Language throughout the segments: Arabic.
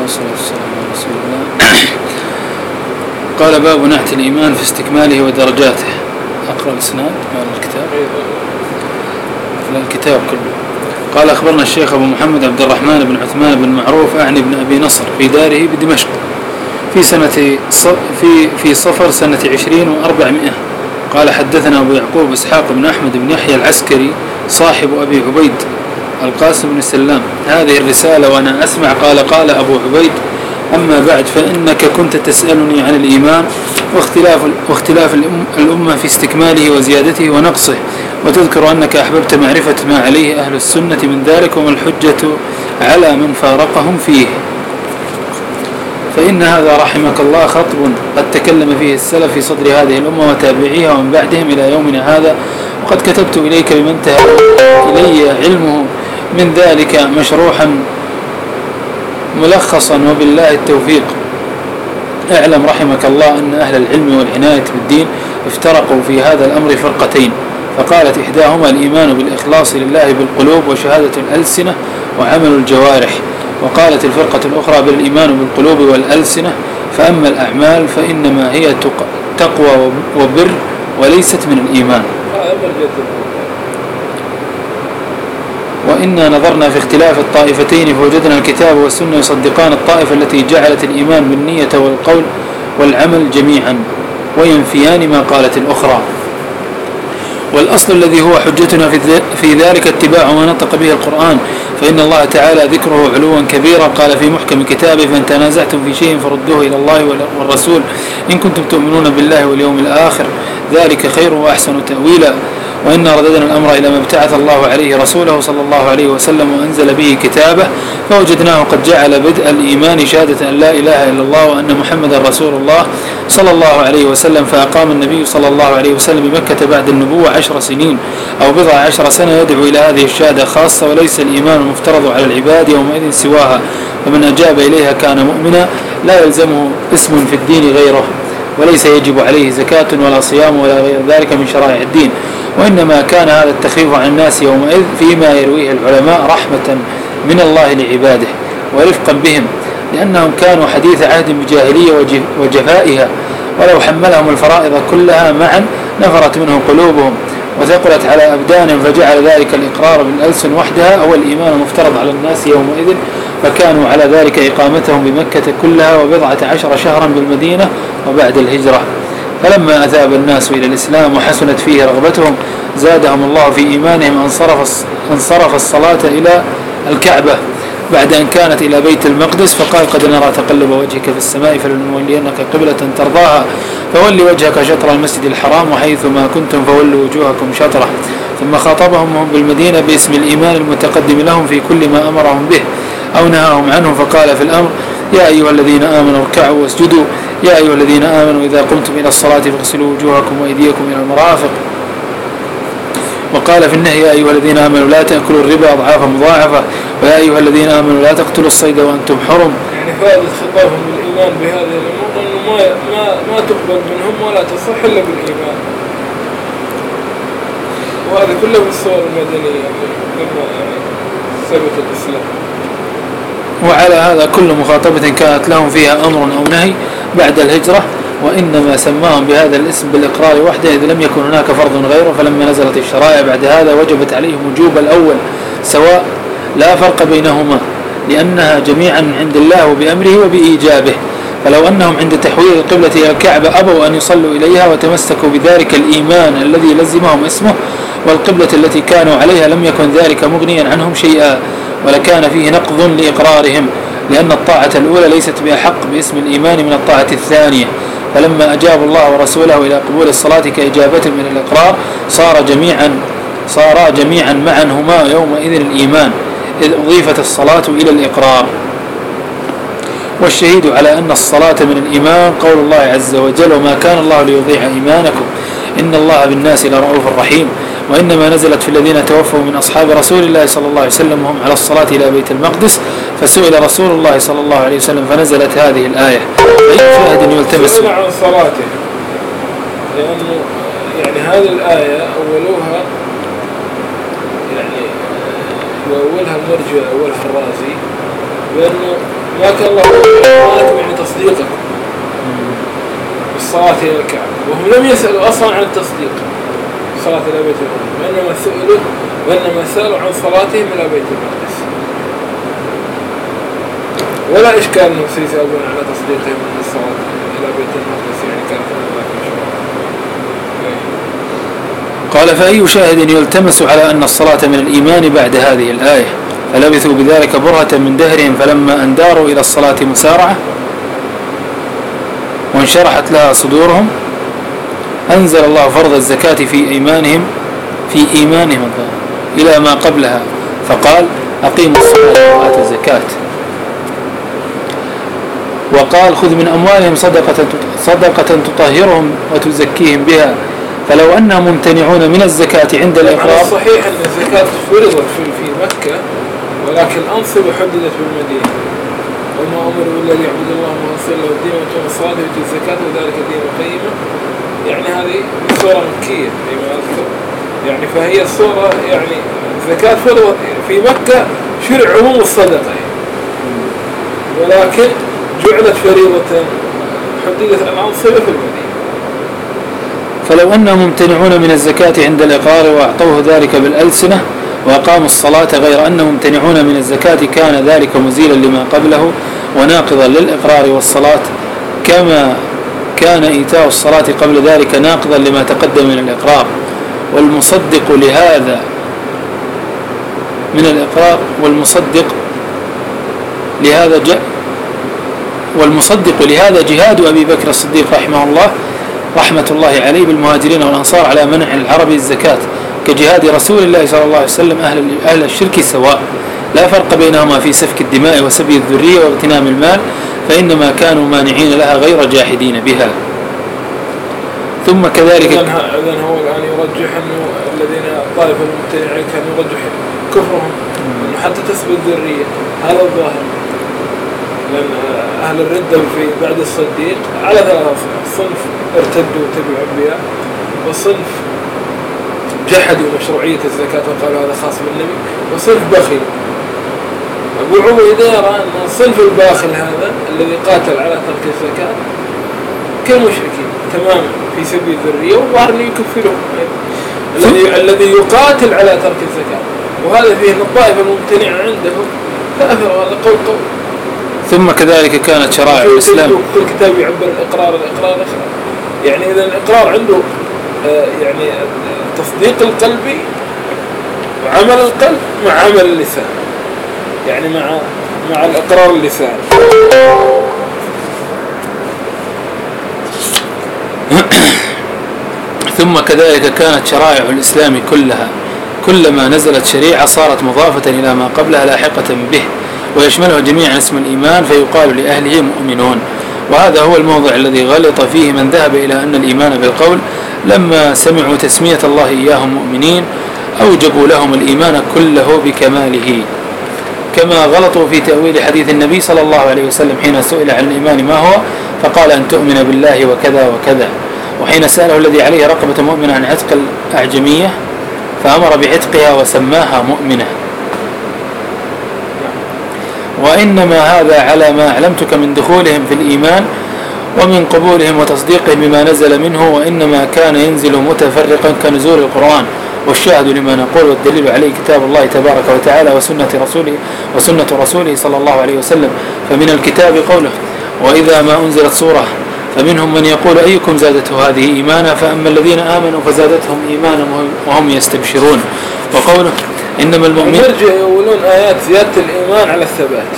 والصلاة والسلام على رسول الله. قال باب نعت الإيمان في استكماله ودرجاته. أقرأ الإسناد مع الكتاب. الكتاب كله. قال أخبرنا الشيخ أبو محمد عبد الرحمن بن عثمان بن معروف أعني بن أبي نصر في داره بدمشق في صفر سنة 20 و400. قال حدثنا أبو يعقوب إسحاق بن أحمد بن يحيى العسكري صاحب أبي عبيد القاسم بن سلام هذه الرسالة وأنا أسمع. قال أبو عبيد: أما بعد فإنك كنت تسألني عن الإيمان واختلاف الأمة في استكماله وزيادته ونقصه، وتذكر أنك أحببت معرفة ما عليه أهل السنة من ذلك وما الحجة على من فارقهم فيه. فإن هذا رحمك الله خطب قد تكلم فيه السلف في صدر هذه الأمة وتابعيها ومن بعدهم إلى يومنا هذا، وقد كتبت إليك بما انتهى إلي علمه من ذلك مشروحا ملخصا، وبالله التوفيق. اعلم رحمك الله أن أهل العلم والعناية بالدين افترقوا في هذا الأمر فرقتين، فقالت إحداهما الإيمان بالإخلاص لله بالقلوب وشهادة الألسنة وعمل الجوارح، وقالت الفرقة الأخرى بالإيمان بالقلوب والألسنة، فأما الأعمال فإنما هي تقوى وبر وليست من الإيمان. وإنا نظرنا في اختلاف الطائفتين فوجدنا الكتاب والسنة يصدقان الطائفة التي جعلت الإيمان بالنية والقول والعمل جميعا وينفيان ما قالت الأخرى. والأصل الذي هو حجتنا في ذلك اتباع ما نطق به القرآن، فإن الله تعالى ذكره علوا كبيرا قال في محكم كتابه: فإن تنازعتم في شيء فردوه إلى الله والرسول إن كنتم تؤمنون بالله واليوم الآخر، ذلك خير وأحسن تأويلا. وإنا رددنا الأمر إلى ما ابتعث الله عليه رسوله صلى الله عليه وسلم وأنزل به كتابه، فوجدناه قد جعل بدء الإيمان شهادة أن لا إله إلا الله وأن محمدا رسول الله صلى الله عليه وسلم. فأقام النبي صلى الله عليه وسلم بمكة بعد النبوة 10 سنين أو 10 سنة يدعو إلى هذه الشهادة خاصة، وليس الإيمان المفترض على العباد يومئذ سواها، فمن أجاب إليها كان مؤمنا لا يلزمه اسم في الدين غيره، وليس يجب عليه زكاة ولا صيام ولا غير ذلك من شرائع الدين. وإنما كان هذا التخفيف عن الناس يومئذ فيما يرويه العلماء رحمة من الله لعباده ورفقا بهم، لأنهم كانوا حديث عهد بجاهلية وجفائها، ولو حملهم الفرائض كلها معا نفرت منهم قلوبهم وثقلت على أبدانهم، فجعل ذلك الإقرار بالألسن وحدها هو الإيمان المفترض على الناس يومئذ، فكانوا على ذلك إقامتهم بمكة كلها و10 شهرا بالمدينة وبعد الهجرة. فلما أثاب الناس إلى الإسلام وحسنت فيه رغبتهم زادهم الله في إيمانهم، انصرف الصلاة إلى الكعبة بعد أن كانت إلى بيت المقدس، فقال: قد نرى تقلب وجهك في السماء فلنولينك قبلة ترضاها فولي وجهك شطر المسجد الحرام وحيث ما كنتم فولوا وجوهكم شطره. ثم خاطبهم هم بالمدينة باسم الإيمان المتقدم لهم في كل ما أمرهم به أو نهاهم عنه، فقال في الأمر: يا أيها الذين آمنوا اركعوا واسجدوا، يا أيها الذين آمنوا إذا قمتم إلى الصلاة فاغسلوا وجوهكم وأيديكم إلى المرافق. وقال في النهي: يا أيها الذين آمنوا لا تأكلوا الربا أضعافا مضاعفة، ويا أيها الذين آمنوا لا تقتلوا الصيد وأنتم حرم. يعني فائدة خطابهم بالإيمان بهذه الأمور أنه ما تقبل منهم ولا تصح إلا بالإيمان، وهذا كله بالصور المدنية لما ثبت الإسلام. وعلى هذا كل مخاطبة كانت لهم فيها أمر أو نهي بعد الهجرة، وإنما سماهم بهذا الاسم بالإقرار وحده إذ لم يكن هناك فرض غيره. فلما نزلت الشرائع بعد هذا وجبت عليهم وجوب الأول سواء لا فرق بينهما، لأنها جميعا من عند الله وبأمره وبإيجابه. فلو أنهم عند تحويل القبلة إلى الكعبة أبوا أن يصلوا إليها وتمسكوا بذلك الإيمان الذي لزمهم اسمه والقبلة التي كانوا عليها لم يكن ذلك مغنيا عنهم شيئا، ولكان فيه نقض لإقرارهم، لأن الطاعة الأولى ليست بأحق باسم الإيمان من الطاعة الثانية. فلما أجابوا الله ورسوله إلى قبول الصلاة كإجابة من الإقرار صارا جميعا معا هما يومئذ الإيمان، إذ أضيفت الصلاة إلى الإقرار. والشهيد على أن الصلاة من الإيمان قول الله عز وجل: وما كان الله ليضيع إيمانكم إن الله بالناس لرؤوف رحيم. وإنما نزلت في الذين توفوا من أصحاب رسول الله صلى الله عليه وسلم وهم على الصلاة إلى بيت المقدس، فسئل رسول الله صلى الله عليه وسلم فنزلت هذه الآية: أي شاهد يلتمس سئل عن صلاته، لأنه يعني هذه الآية أولها المرجع أولها الرازي بأنه لكن الله إيمانكم يعني تصديقكم بالصلاة إلى الكعبة، وهم لم يسألوا أصلا عن التصديق الصلاة إلى بيت المقدس، وإنما سألوا عن صلاتهم إلى بيت المقدس. ولا إشكال أنهم سيسألون على تصديقهم من الصلاة إلى بيت المقدس، يعني كانت هناك قال: فأي شاهد يلتمس على أن الصلاة من الإيمان بعد هذه الآية؟ فلبثوا بذلك برهة من دهرهم، فلما أن داروا إلى الصلاة مسارعة وانشرحت لها صدورهم أنزل الله فرض الزكاة في إيمانهم إلى ما قبلها، فقال: أقيموا الصلاة وآتوا الزكاة. وقال: خذ من أموالهم صدقة تطهرهم وتزكيهم بها. فلو أنهم ممتنعون من الزكاة عند الإقرار. صحيح أن الزكاة فرضت في مكة، ولكن الأنصبة حددت بالمدينة، وما أمروا إلا ليعبدوا الله مخلصين له الدين ويقيموا الصلاة ويؤتوا الزكاة وذلك الدين القيم. يعني هذه صورة مكية فيما أذكر، يعني فهي الصورة يعني الزكاة فرضت في مكة، شرع عموم الصدقة، ولكن جعلت فريضة حددت الأنصبة في المدينة. فلو أنهم ممتنعون من الزكاة عند الإقرار وأعطوه ذلك بالألسنة وأقاموا الصلاة غير أنهم ممتنعون من الزكاة، كان ذلك مزيلا لما قبله وناقضا للإقرار والصلاة، كما كان إيتاء الصلاة قبل ذلك ناقضا لما تقدم من الإقرار. والمصدق لهذا من الإقرار والمصدق لهذا جهاد أبي بكر الصديق رحمة الله عليه بالمهاجرين والأنصار على منع العرب الزكاة، كجهاد رسول الله صلى الله عليه وسلم أهل الشرك سواء، لا فرق بينهما في سفك الدماء وسبي الذرية واغتنام المال، فإنما كانوا مانعين لها غير جاحدين بها. ثم كذلك إذن هو الآن يرجح أنه الذين الطائفة الممتنعين كانوا يرجح كفرهم أنه حتى تسبي الذرية، هذا الظاهر، لأن أهل الردة في بعد الصديق على ثلاث صنف ارتدوا وتبعوا الأنبياء، وصنف جحدوا مشروعية الزكاة وقالوا هذا خاص بالنبي، وصنف بخل. أبو عبيدة يرى أن الصنف الباخل هذا الذي قاتل على ترك الزكاة كالمشركين تماما في سبيل الذرية، وظهر أن يكفرهم الذي يقاتل على ترك الزكاة، وهذا فيه أن الطائفة الممتنعة عندهم فأثر هذا قول. ثم كذلك كانت شرائع الإسلام في الكتاب يعبر الإقرار يعني إذا الإقرار عنده يعني تصديق القلبي وعمل القلب مع عمل اللسان، يعني مع الإقرار اللسان. ثم كذلك كانت شرائع الإسلام كلما نزلت شريعة صارت مضافة إلى ما قبلها لاحقة به، ويشملها جميعا اسم الإيمان، فيقال لأهله مؤمنون. وهذا هو الموضع الذي غلط فيه من ذهب إلى أن الإيمان بالقول لما سمعوا تسمية الله إياهم مؤمنين أوجبوا لهم الإيمان كله بكماله، كما غلطوا في تأويل حديث النبي صلى الله عليه وسلم حين سئل عن الإيمان ما هو فقال أن تؤمن بالله وكذا وكذا، وحين سأله الذي عليه رقبة مؤمنة عن عتق الأعجمية فأمر بعتقها وسماها مؤمنة. وإنما هذا على ما علمتك من دخولهم في الإيمان ومن قبولهم وتصديقهم بما نزل منه، وإنما كان ينزل متفرقا كنزول القرآن، والشاهد لما نقول والدليل عليه كتاب الله تبارك وتعالى وسنة رسوله صلى الله عليه وسلم. فمن الكتاب قوله: وإذا ما أنزلت سورة فمنهم من يقول أيكم زادته هذه إيمانا، فأما الذين آمنوا فزادتهم إيمانا وهم يستبشرون. وقوله: إنما المؤمنين يرجع يقولون آيات زيادة الإيمان على الثبات،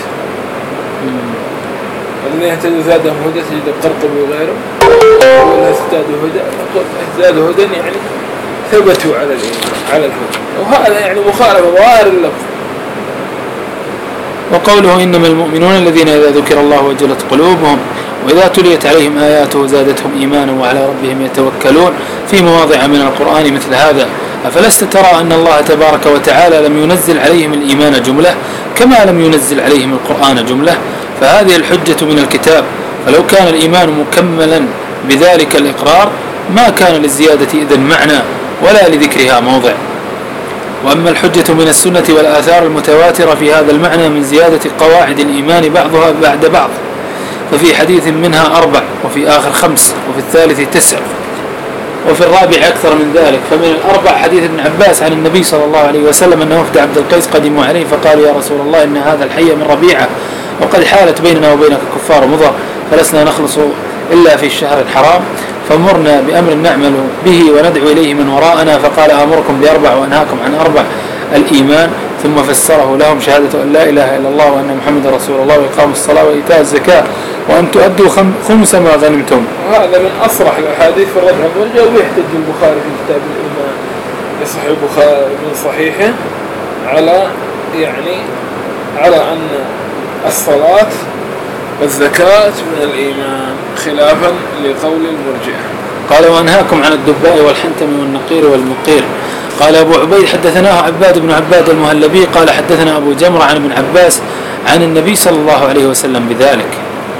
الذين اهتدوا زادهم هدى، تجد القرطبي وغيره يقول ازدادوا هدى يعني ثبتوا على الإيمان على الهدى، وهذا يعني مخالفة ظاهر اللفظ. وقوله: إنما المؤمنون الذين إذا ذكر الله وجلت قلوبهم وإذا تليت عليهم آياته زادتهم إيمانا وعلى ربهم يتوكلون، في مواضع من القرآن مثل هذا. أفلست ترى أن الله تبارك وتعالى لم ينزل عليهم الإيمان جملة كما لم ينزل عليهم القرآن جملة؟ فهذه الحجة من الكتاب، فلو كان الإيمان مكملا بذلك الإقرار ما كان للزيادة إذن معنى ولا لذكرها موضع. وأما الحجة من السنة والآثار المتواترة في هذا المعنى من زيادة قواعد الإيمان بعضها بعد بعض، ففي حديث منها 4 وفي آخر 5 وفي الثالث 9 وفي الرابع أكثر من ذلك. فمن الأربع حديث ابن عباس عن النبي صلى الله عليه وسلم أن وفد عبد القيس قدموا عليه فقالوا يا رسول الله إن هذا الحي من ربيعة وقد حالت بيننا وبينك كفار مضر فلسنا نخلص إلا في الشهر الحرام، فمرنا بأمر نعمل به وندعو إليه من وراءنا. فقال آمركم ب4 وأنهاكم عن 4: الإيمان، ثم فسره لهم شهادة أن لا إله إلا الله وأن محمد رسول الله وإقام الصلاة وإيتاء الزكاة وأن تؤدوا 5 ما غنمتم. وهذا من أصرح الأحاديث في الرد عن الرجع، ويحتج البخاري في كتاب الإيمان يصح البخاري من صحيحه على أن الصلاة والزكاة من الإيمان خلافا لقول المرجئة. قال وأنهاكم عن الدباء والحنتم والنقير والمقير. قال أبو عبيد حدثناه عباد بن عباد المهلبي قال حدثنا أبو جمرة عن ابن عباس عن النبي صلى الله عليه وسلم بذلك.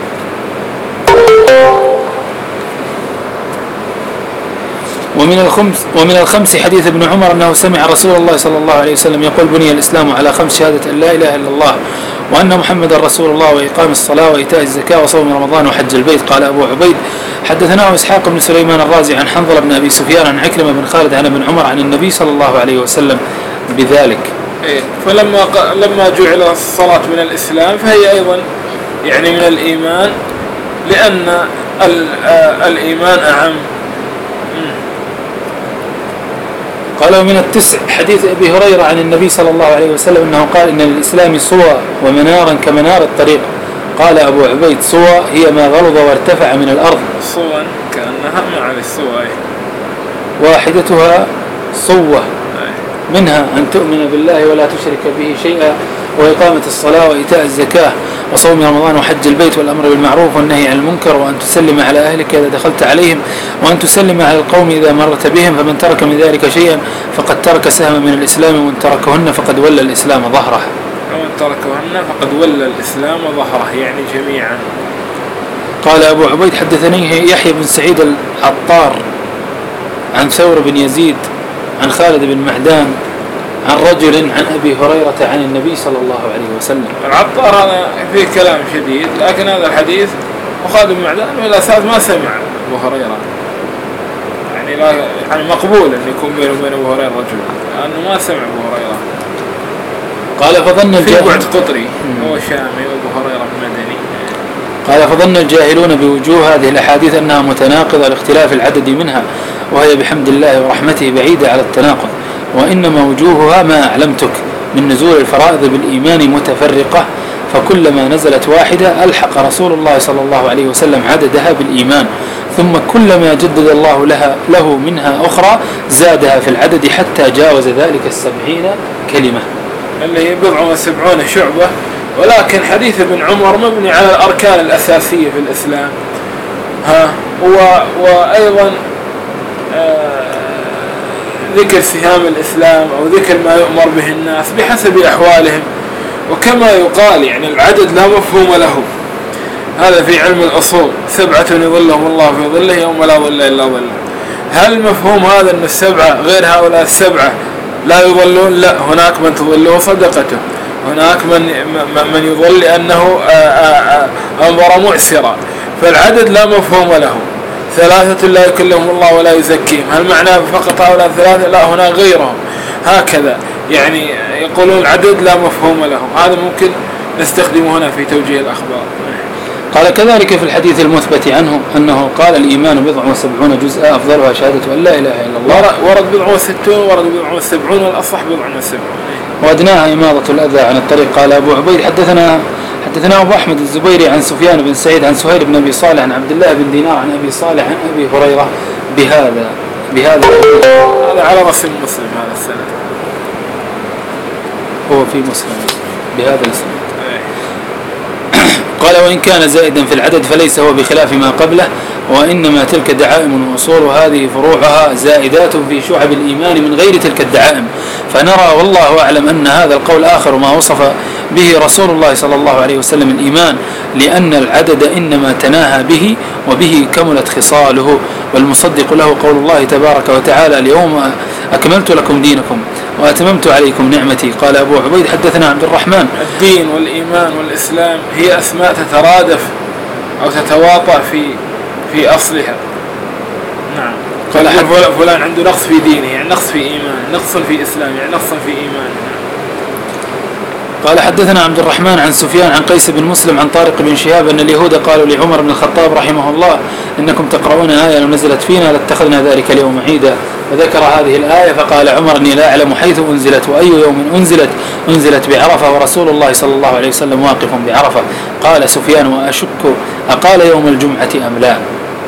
ومن الخمس حديث ابن عمر أنه سمع رسول الله صلى الله عليه وسلم يقول بني الإسلام على 5: شهادة أن لا إله إلا الله وأن محمد رسول الله وإقام الصلاة وإيتاء الزكاة وصوم رمضان وحج البيت. قال أبو عبيد حدثناه إسحاق بن سليمان الرازي عن حنظلة بن أبي سفيان عن عكرمة بن خالد عن ابن عمر عن النبي صلى الله عليه وسلم بذلك. فلما جعل الصلاة من الإسلام فهي أيضا من الإيمان، لأن الإيمان أعم. قال ومن 9 حديث أبي هريرة عن النبي صلى الله عليه وسلم أنه قال إن للإسلام صوى ومنارا كمنار الطريق. قال أبو عبيد صوى هي ما غلظ وارتفع من الأرض. صوى كأنها مع الصوى، واحدتها صوة، منها أن تؤمن بالله ولا تشرك به شيئا وإقامة الصلاة وإيتاء الزكاة وصوم رمضان وحج البيت والأمر بالمعروف والنهي عن المنكر وأن تسلم على أهلك إذا دخلت عليهم وأن تسلم على القوم إذا مرت بهم، فمن ترك من ذلك شيئا فقد ترك سهما من الإسلام ومن تركهن فقد ولى الإسلام ظهره. ومن تركهن فقد ولى الإسلام ظهره، يعني جميعا. قال أبو عبيد حدثني يحيى بن سعيد العطار عن ثور بن يزيد عن خالد بن معدان عن رجل عن أبي هريرة عن النبي صلى الله عليه وسلم. العطار هذا فيه كلام شديد، لكن هذا الحديث وخالد بن معدان من الأساس ما سمع أبو هريرة، يعني مقبول أن يكون بينه وبين أبو هريرة رجل، لأنه ما سمع أبو هريرة. قال فظن في بعد قطري هو شامي وأبو هريرة مدني. قال فظن الجاهلون بوجوه هذه الأحاديث أنها متناقضة لاختلاف العدد منها، وهي بحمد الله ورحمته بعيدة على التناقض، وإنما وجوهها ما أعلمتك من نزول الفرائض بالإيمان متفرقة، فكلما نزلت واحدة ألحق رسول الله صلى الله عليه وسلم عددها بالإيمان، ثم كلما جدد الله له منها أخرى زادها في العدد حتى جاوز ذلك 70 كلمة، اللي هي 70 شعبة. ولكن حديث ابن عمر مبني على الأركان الأساسية في الإسلام، وأيضا ذكر سهام الإسلام أو ذكر ما يؤمر به الناس بحسب أحوالهم. وكما يقال العدد لا مفهوم له، هذا في علم الأصول: 7 يظلهم الله في ظله يوم لا ظل إلا ظله. هل مفهوم هذا أن 7 غير هؤلاء 7 لا يظلون؟ لا، هناك من تظله صدقته، هناك من يظل لأنه أنظر معسرا، فالعدد لا مفهوم له. 3 لا يكلمهم الله ولا يزكيهم، هل معناه فقط هؤلاء 3؟ لا، هنا غيرهم. هكذا يقولون العدد لا مفهوم له. هذا ممكن نستخدمه هنا في توجيه الأخبار. قال كذلك في الحديث المثبت عنه أنه قال الإيمان 70 جزءا أفضلها شهادة أن لا إله إلا الله. ورد 60 ورد 70 والأصح 70. وأدناها إماضة الأذى عن الطريق. قال أبو عبيد حدثنا أبو أحمد الزبيري عن سفيان بن سعيد عن سهيل بن أبي صالح عن عبد الله بن دينار عن أبي صالح عن أبي هريرة بهذا على رأس مسلم. هذا السنة هو في مسلم بهذا الاسم. قال وإن كان زائدا في العدد فليس هو بخلاف ما قبله، وإنما تلك دعائم وأصول هذه فروعها زائدات في شعب الإيمان من غير تلك الدعائم. فنرى والله أعلم أن هذا القول آخر ما وصف به رسول الله صلى الله عليه وسلم الإيمان، لأن العدد إنما تناهى به وبه كملت خصاله. والمصدق له قول الله تبارك وتعالى: اليوم أكملت لكم دينكم وأتممت عليكم نعمتي. قال أبو عبيد حدثنا عبد الرحمن. الدين والإيمان والإسلام هي أسماء تترادف أو تتواطأ في أصلها. نعم. قال فلان عنده نقص في دينه يعني نقص في إيمان، نقص في إسلام يعني نقص في إيمان. قال حدثنا عبد الرحمن عن سفيان عن قيس بن مسلم عن طارق بن شهاب أن اليهود قالوا لعمر بن الخطاب رحمه الله إنكم تقرؤون آية لو نزلت فينا لاتخذنا ذلك اليوم عيدا، فذكر هذه الآية فقال عمر إني لا أعلم حيث أنزلت وأي يوم أنزلت بعرفة ورسول الله صلى الله عليه وسلم واقف بعرفة. قال سفيان وأشك أقال يوم الجمعة أم لا؟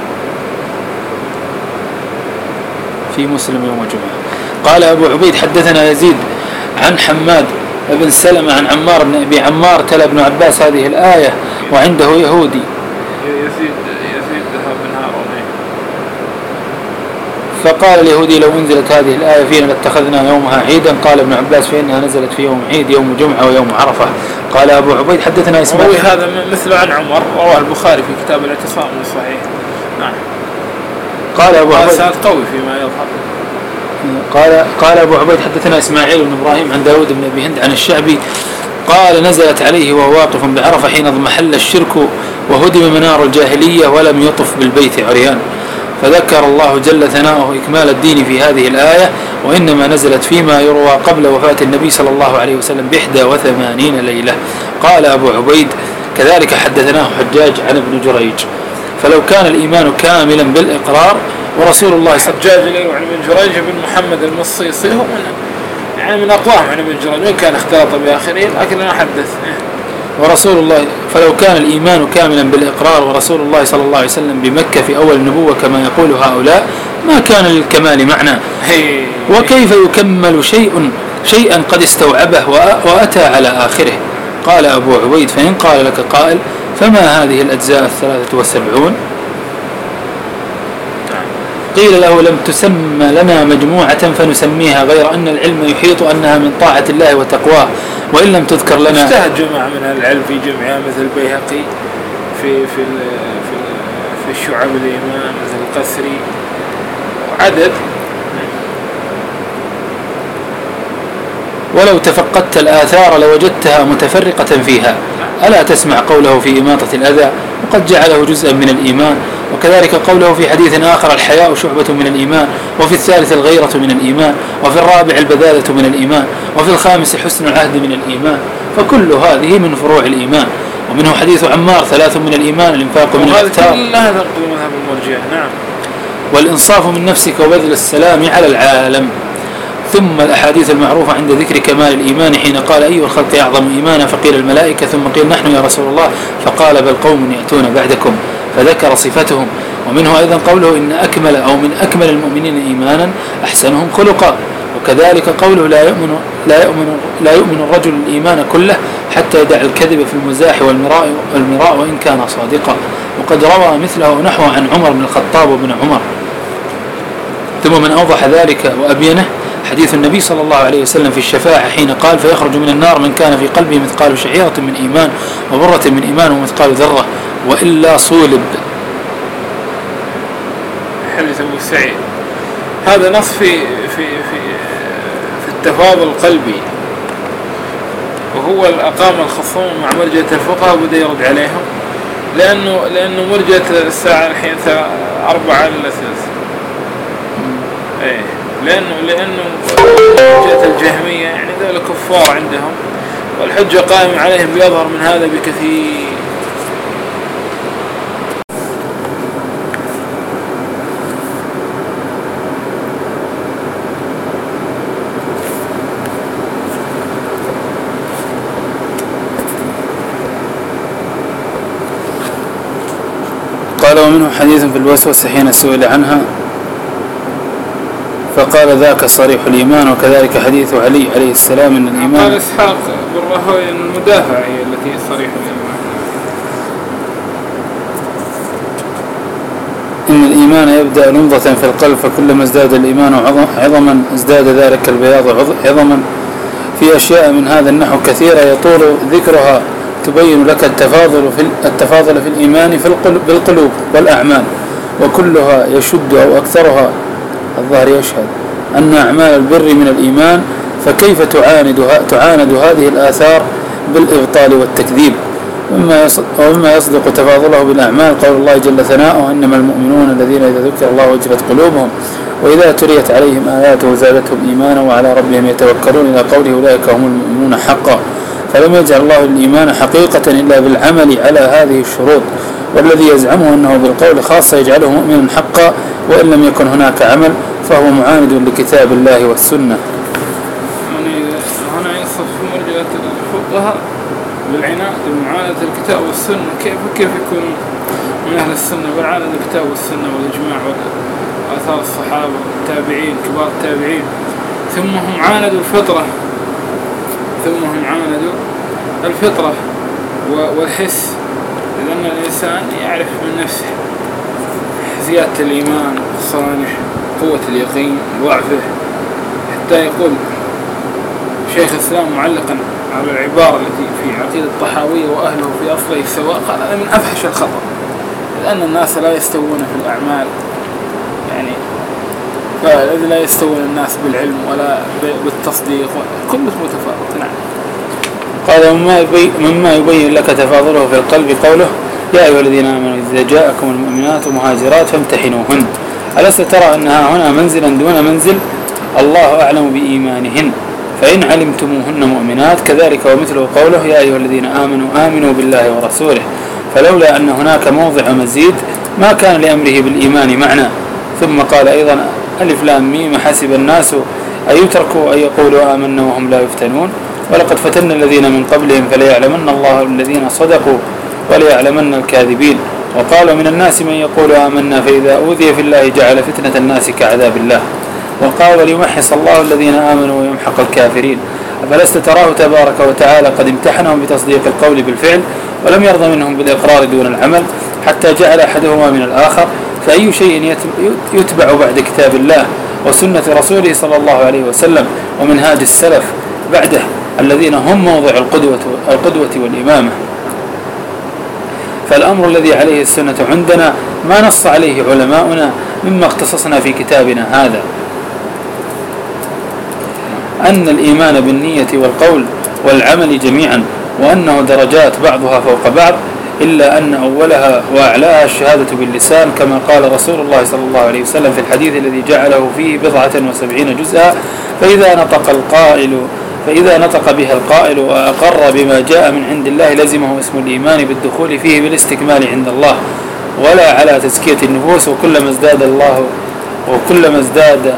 في مسلم يوم الجمعة. قال أبو عبيد حدثنا يزيد عن حماد ابن سلمة عن عمار بن أبي عمار تلا ابن عباس هذه الآية وعنده يهودي. يزيد بن هارون. فقال اليهودي لو أنزلت هذه الآية فينا لاتخذنا يومها عيدا. قال ابن عباس فإنها نزلت في يوم عيد يوم الجمعة ويوم عرفة. قال أبو عبيد حدثنا إسماعيل. هذا مثل عن عمر رواه البخاري في كتاب الاعتصام من الصحيح. نعم. قال أبو عبيد سند قوي فيما يظهر. قال أبو عبيد حدثنا إسماعيل بن إبراهيم عن داود بن أبي هند عن الشعبي قال نزلت عليه وهو واقف بعرفة حين اضمحل الشرك وهدم منار الجاهلية ولم يطف بالبيت عريان، فذكر الله جل ثناؤه إكمال الدين في هذه الآية وإنما نزلت فيما يروى قبل وفاة النبي صلى الله عليه وسلم ب81 ليلة. قال أبو عبيد كذلك حدثناه حجاج عن ابن جريج فلو كان الإيمان كاملا بالإقرار ورسول الله حجاج عن ابن جريج بن محمد المصيصي هو من أقوام عن ابن جريج وإن كان اختلط بآخرين لكن أنا أحدث ورسول الله فلو كان الإيمان كاملا بالإقرار ورسول الله صلى الله عليه وسلم بمكة في أول النبوة كما يقول هؤلاء ما كان للكمال معنى. وكيف يكمل شيئا قد استوعبه وأتى على آخره. قال أبو عبيد فإن قال لك قائل فما هذه الأجزاء 73؟ قيل له لم تسمى لنا مجموعة فنسميها غير أن العلم يحيط أنها من طاعة الله وتقواه وإن لم تذكر لنا. اجتهد جماعة من العلم في جمعها مثل البيهقي في الشعب الإيمان مثل القسري وعدد. ولو تفقدت الآثار لوجدتها متفرقة فيها. ألا تسمع قوله في إماطة الأذى وقد جعله جزءا من الإيمان، وكذلك قوله في حديث آخر الحياء شعبة من الإيمان، وفي الثالث الغيرة من الإيمان، وفي الرابع البذالة من الإيمان، وفي الخامس حسن العهد من الإيمان، فكل هذه من فروع الإيمان. ومنه حديث عمار 3 من الإيمان الإنفاق من الأكثار نعم. والإنصاف من نفسك وبذل السلام على العالم. ثم الأحاديث المعروفة عند ذكر كمال الإيمان حين قال أي الخلق أعظم إيمانا فقيل الملائكة ثم قيل نحن يا رسول الله فقال بل قوم يأتون بعدكم فذكر صفتهم. ومنه أيضا قوله إن أكمل أو من أكمل المؤمنين إيمانا أحسنهم خلقا. وكذلك قوله لا يؤمن الرجل الإيمان كله حتى يدع الكذب في المزاح والمراء وإن كان صادقا. وقد روى مثله نحو عن عمر بن الخطاب وابن عمر. ثم من أوضح ذلك وأبينه حديث النبي صلى الله عليه وسلم في الشفاعة حين قال فيخرج من النار من كان في قلبه مثقال شعيرة من إيمان وبرة من إيمان ومثقال ذرة وإلا صولب. حديث أبو سعيد هذا نص في التفاضل القلبي، وهو أقام الخصوم مع مرجئة الفقهاء وبدأ يرد عليهم لأنه مرجئة الساعة الحين 4 للأساس. لأنه مرجئة الجهمية يعني ذلك كفار عندهم والحجة قائمة عليهم بيظهر من هذا بكثير. قال ومنه حديث في الوسوسة حين سئل عنها فقال ذاك صريح الإيمان. وكذلك حديث علي عليه السلام إن الإيمان قال إسحاق بالرهوي المدافع هي التي صريح الإيمان. إن الإيمان يبدأ نمضة في القلب فكلما ازداد الإيمان عظما ازداد ذلك البياض عظما. في أشياء من هذا النحو كثيرة يطول ذكرها تبين لك التفاضل في الإيمان بالقلوب والأعمال، وكلها يشد أو أكثرها الظاهر يشهد أن أعمال البر من الإيمان فكيف تعاند هذه الآثار بالإبطال والتكذيب؟ ومما يصدق تفاضله بالأعمال قول الله جل ثناؤه إنما المؤمنون الذين إذا ذكر الله وجلت قلوبهم وإذا تليت عليهم آياته زادتهم إيمانا وعلى ربهم يتوكلون إلى قوله أولئك هم المؤمنون حقا. فلم يجعل الله الإيمان حقيقة إلا بالعمل على هذه الشروط، والذي يزعمه أنه بالقول خاصة يجعله مؤمنا حقا وإن لم يكن هناك عمل فهو معاند لكتاب الله والسنة. هنا يصف مرجئة الفقهاء بالعناد بمعاندة الكتاب والسنة. كيف يكون من أهل السنة بالعانة الكتاب والسنة والإجماع وآثار الصحابة والتابعين كبار التابعين، ثم هم عاندوا الفطرة والحس، لأن الإنسان يعرف من نفسه زيادة الإيمان الصالح، قوة اليقين، ضعفه، حتى يقول شيخ الإسلام معلقا على العبارة التي في عقيدة الطحاوية وأهله في أصله سواء، قال من أفحش الخطأ، لأن الناس لا يستوون في الأعمال، يعني فالذي لا يستوون الناس بالعلم ولا بالتصديق كله متفاوت. نعم. قال مما يبين لك تفاضله في القلب قوله يا أيها الذين آمنوا إذا جاءكم المؤمنات مهاجرات فامتحنوهن. ألست ترى أنها هنا منزلا دون منزل؟ الله أعلم بإيمانهن، فإن علمتموهن مؤمنات كذلك ومثله قوله يا أيها الذين آمنوا بالله ورسوله، فلولا أن هناك موضع مزيد ما كان لأمره بالإيمان معنى. ثم قال أيضا ألف لام ميم حسب الناس أن يتركوا أن يقولوا آمنا وهم لا يفتنون ولقد فتنا الذين من قبلهم فليعلمن الله الذين صدقوا وليعلمن الكاذبين. وقال من الناس من يقول آمنا فإذا أوذي في الله جعل فتنة الناس كعذاب الله. وقال وليمحص الله الذين آمنوا ويمحق الكافرين. أفلست تراه تبارك وتعالى قد امتحنهم بتصديق القول بالفعل ولم يرضى منهم بالإقرار دون العمل حتى جعل أحدهما من الآخر، فأي شيء يتبع بعد كتاب الله وسنة رسوله صلى الله عليه وسلم ومنهاج السلف بعده الذين هم موضع القدوة والإمامة؟ فالأمر الذي عليه السنة عندنا ما نص عليه علماؤنا مما اختصصنا في كتابنا هذا، أن الإيمان بالنية والقول والعمل جميعا، وأنه درجات بعضها فوق بعض، إلا أن أولها وأعلاها الشهادة باللسان كما قال رسول الله صلى الله عليه وسلم في الحديث الذي جعله فيه 70 جزءا فإذا نطق بها القائل وأقر بما جاء من عند الله لزمه اسم الإيمان بالدخول فيه بالاستكمال عند الله ولا على تزكية النفوس، وكلما ازداد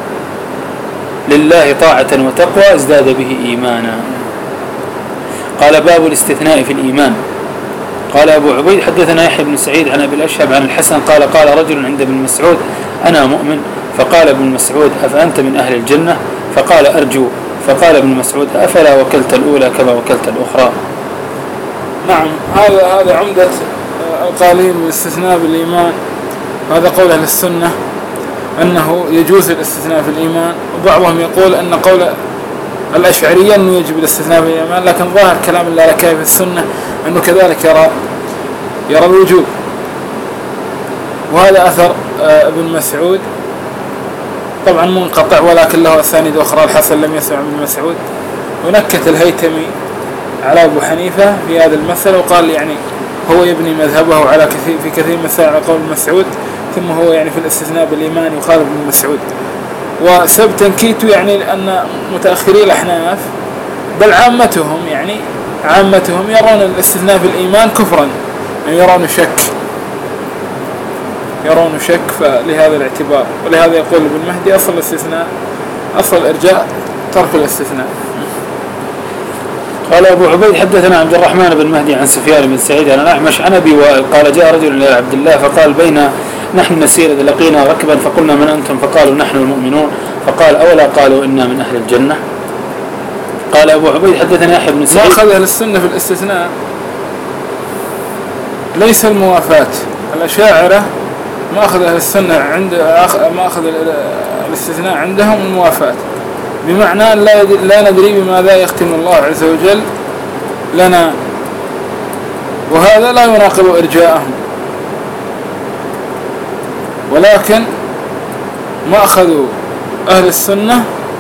لله طاعة وتقوى ازداد به إيمانا. قال باب الاستثناء في الإيمان. قال أبو عبيد حدثنا يحيى بن سعيد عن أبي الأشهب عن الحسن قال رجل عند ابن مسعود أنا مؤمن، فقال ابن مسعود أفأنت من أهل الجنة؟ فقال أرجو. فقال ابن مسعود أفلا وكلت الأولى كما وكلت الأخرى؟ نعم. هذا عمدة القائلين بالاستثناء بالإيمان. هذا قول أهل السنة أنه يجوز الاستثناء في الإيمان، وبعضهم يقول أن قول الأشعرية أنه يجب الاستثناء في الإيمان، لكن ظاهر كلام اللالكائي في السنة أنه كذلك يرى الوجوب. وهذا أثر ابن مسعود طبعا منقطع ولكن له أسانيد أخرى. الحسن لم يسمع ابن مسعود، ونكت الهيثمي على أبو حنيفة في هذا المسألة وقال يعني هو يبني مذهبه على في كثير مسائل على قول مسعود، ثم هو يعني في الاستثناء بالإيمان يخالف ابن مسعود. وسبب تنكيته يعني أن متأخري الأحناف بل عامتهم يرون الاستثناء بالإيمان كفرا، يعني يرون شك فلهذا الاعتبار. ولهذا يقول ابن مهدي أصل الإرجاء ترك الاستثناء. قال أبو عبيد حدثنا عبد الرحمن بن مهدي عن سفيان بن سعيد عن الأعمش عن أبي وائل قال جاء رجل إلى عبد الله فقال بين نحن نسير لقينا ركبا فقلنا من أنتم؟ فقالوا نحن المؤمنون. فقال أولا قالوا إنا من أهل الجنة؟ قال أبو عبيد حدثنا يحيى بن سعيد. ما أخذ أهل السنة في الاستثناء ليس الموافاة. الأشاعرة ما أخذ أهل السنة ما أخذ الاستثناء عندهم الموافاة، بمعنى لا ندري بماذا يختم الله عز وجل لنا، وهذا لا يناقض إرجاءهم. ولكن ما أخذوا أهل السنة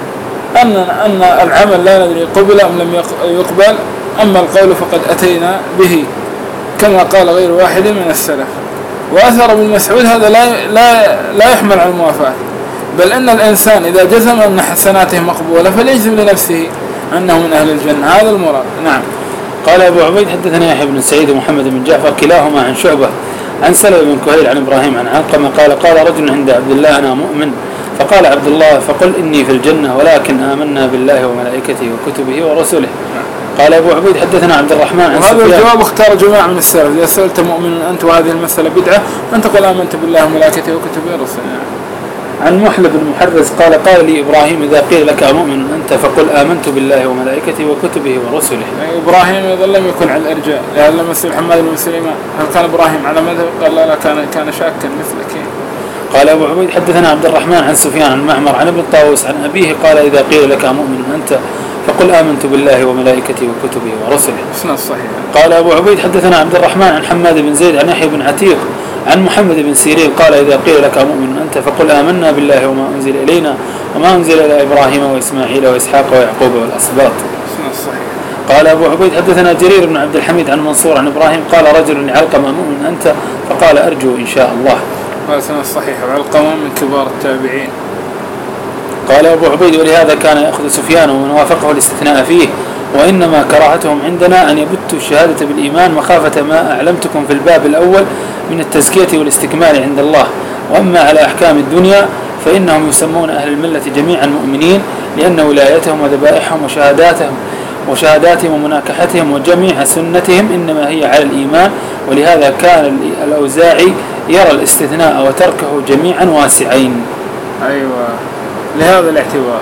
أن العمل لا ندري قبل أم لم يقبل، أما القول فقد أتينا به كما قال غير واحد من السلف. وأثر ابن مسعود هذا لا يحمل على الموافاة، بل أن الإنسان إذا جزم أن حسناته مقبولة فليجزم لنفسه أنه من أهل الجنة، هذا المراد. نعم. قال أبو عبيد حدثنا يحيى بن سعيد ومحمد بن جعفر كلاهما عن شعبة عن سلمة بن كهيل عن إبراهيم عن علقمة قال رجل عند عبد الله أنا مؤمن، فقال عبد الله فقل إني في الجنة ولكن آمنا بالله وملائكته وكتبه ورسله. قال أبو عبيد حدثنا عبد الرحمن عن وهذا الجواب اختار جماعة من السلف، إذا سألت مؤمن أنت وهذه المسألة بدعة أن تقول آمنت بالله وملائكته وكتبه ورسله. عن محلب بن محرز قال لي إبراهيم إذا قيل لك أمؤمن أنت فقل آمنت بالله وملائكته وكتبه ورسله. إبراهيم إذا لم يكن على الإرجاء، لهذا لما سئل حماد بن سليمان هل كان إبراهيم على مذهب؟ قال لا كان شاكا مثلك. قال أبو عبيد حدثنا عبد الرحمن عن سفيان عن معمر عن ابن الطاووس عن أبيه قال إذا قيل لك أمؤمن أنت فقل آمنت بالله وملائكته وكتبه ورسله. صحيح. قال أبو عبيد حدثنا عبد الرحمن عن حماد بن زيد عن يحيى بن عتيق عن محمد بن سيرين قال إذا قيل لك مؤمن أنت فقل آمنا بالله وما أنزل إلينا وما أنزل إلى إبراهيم وإسماعيل وإسحاق ويعقوب والأسباط. قال أبو عبيد حدثنا جرير بن عبد الحميد عن منصور عن إبراهيم قال رجل لعلقمة مؤمن أنت فقال أرجو إن شاء الله. هذا سنة صحيح، وعلقمة من كبار التابعين. قال أبو عبيد ولهذا كان يأخذ سفيان ومن وافقه الاستثناء فيه، وإنما كراهتهم عندنا أن يبتوا الشهادة بالإيمان مخافة ما أعلمتكم في الباب الأول من التزكية والاستكمال عند الله. وأما على أحكام الدنيا فإنهم يسمون أهل الملة جميعا مؤمنين، لأن ولايتهم وذبائحهم وشهاداتهم ومناكحتهم وجميع سنتهم إنما هي على الإيمان. ولهذا كان الأوزاعي يرى الاستثناء وتركه جميعا واسعين. أيوة، لهذا الاعتبار.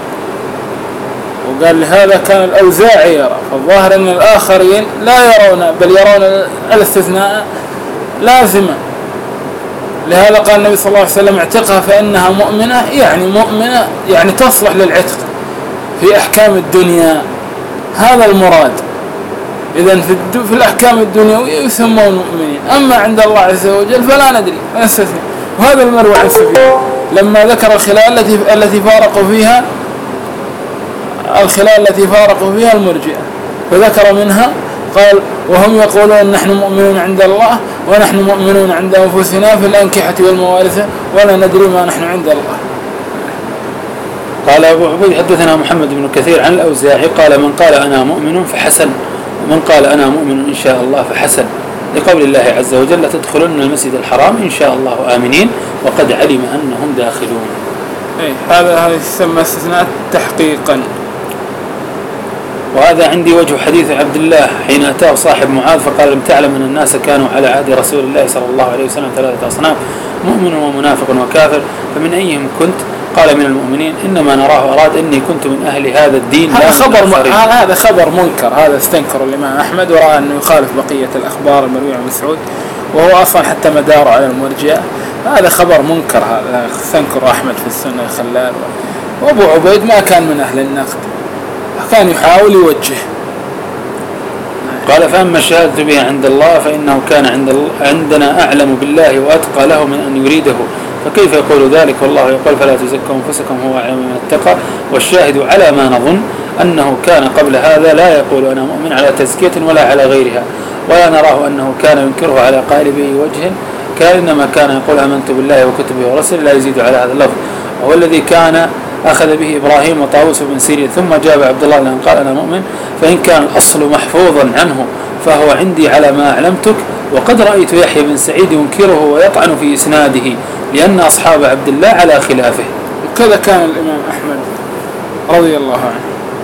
وقال لهذا كان الأوزاعي يرى، فالظاهر أن الآخرين لا يرون، بل يرون الاستثناء لازما. لهذا قال النبي صلى الله عليه وسلم اعتقها فإنها مؤمنة، يعني تصلح للعتق في أحكام الدنيا، هذا المراد. إذن في الأحكام الدنيوية يسمون مؤمنين، أما عند الله عز وجل فلا ندري نستثني. وهذا المروي عن سفيان لما ذكر الخلال التي فارقوا فيها المرجئة، فذكر منها قال وهم يقولون نحن مؤمنون عند الله ونحن مؤمنون عند أنفسنا في الأنكحة والموارث ولا ندري ما نحن عند الله. قال أبو عبيد حدثنا محمد بن كثير عن الأوزاعي قال من قال أنا مؤمن فحسن، ومن قال أنا مؤمن إن شاء الله فحسن، لقول الله عز وجل تدخلن المسجد الحرام إن شاء الله آمنين وقد علم أنهم داخلون. هذا يسمى استثناء تحقيقا. وهذا عندي وجه حديث عبد الله حين أتاه صاحب معاذ فقال لم تعلم أن الناس كانوا على عهد رسول الله صلى الله عليه وسلم 3 أصناف، مؤمن ومنافق وكافر، فمن أيهم كنت؟ قال من المؤمنين. إنما نراه أراد إني كنت من أهل هذا الدين. هذا خبر منكر، هذا استنكر الإمام أحمد ورأى أنه يخالف بقية الأخبار المروية عن مسعود، وهو أصلا حتى مداره على المرجئة. هذا خبر منكر، هذا استنكر أحمد في السنة الخلال. وأبو عبيد ما كان من أهل النقد، كان يحاول يوجه. قال فأما الشهادة بها عند الله فإنه كان عندنا أعلم بالله وأتقى له من أن يريده، فكيف يقول ذلك والله يقول فلا تزكوا أنفسكم هو أعلم من اتقى. والشاهد على ما نظن أنه كان قبل هذا لا يقول أنا مؤمن على تزكية ولا على غيرها، ولا نراه أنه كان ينكره على قائل بأي وجه، إنما كان يقول آمنت بالله وكتبه ورسله لا يزيد على هذا اللفظ، وهو الذي كان أخذ به إبراهيم وطاووس بن سيرين. ثم جاب عبد الله لأن قال أنا مؤمن، فإن كان الأصل محفوظا عنه فهو عندي على ما أعلمتك. وقد رأيت يحيى بن سعيد ينكره ويطعن في إسناده لأن أصحاب عبد الله على خلافه. وكذا كان الإمام أحمد رضي الله عنه.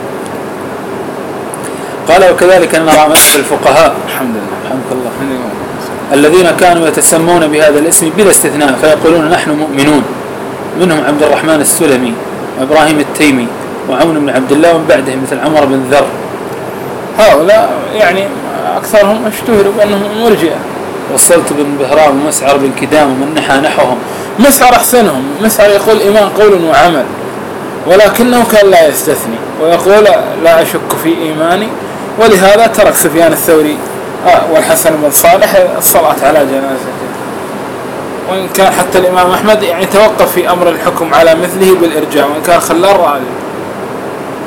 قال وكذلك نرى مذهب الفقهاء الحمد لله الذين كانوا يتسمون بهذا الاسم بلا استثناء فيقولون نحن مؤمنون، منهم عبد الرحمن السلمي وإبراهيم التيمي وعون بن عبد الله ومن بعدهم مثل عمر بن ذر. هؤلاء يعني أكثرهم اشتهروا بأنهم مرجئة. وصلت بن بهرام ومسعر بن كدام ومن نحى نحوهم. مسعر أحسنهم، مسعر يقول إيمان قول وعمل، ولكنه كان لا يستثني ويقول لا أشك في إيماني، ولهذا ترك سفيان الثوري والحسن بن صالح الصلاة على جنازته. وإن كان حتى الإمام أحمد يعني توقف في أمر الحكم على مثله بالإرجاء، وإن كان خلال رأي.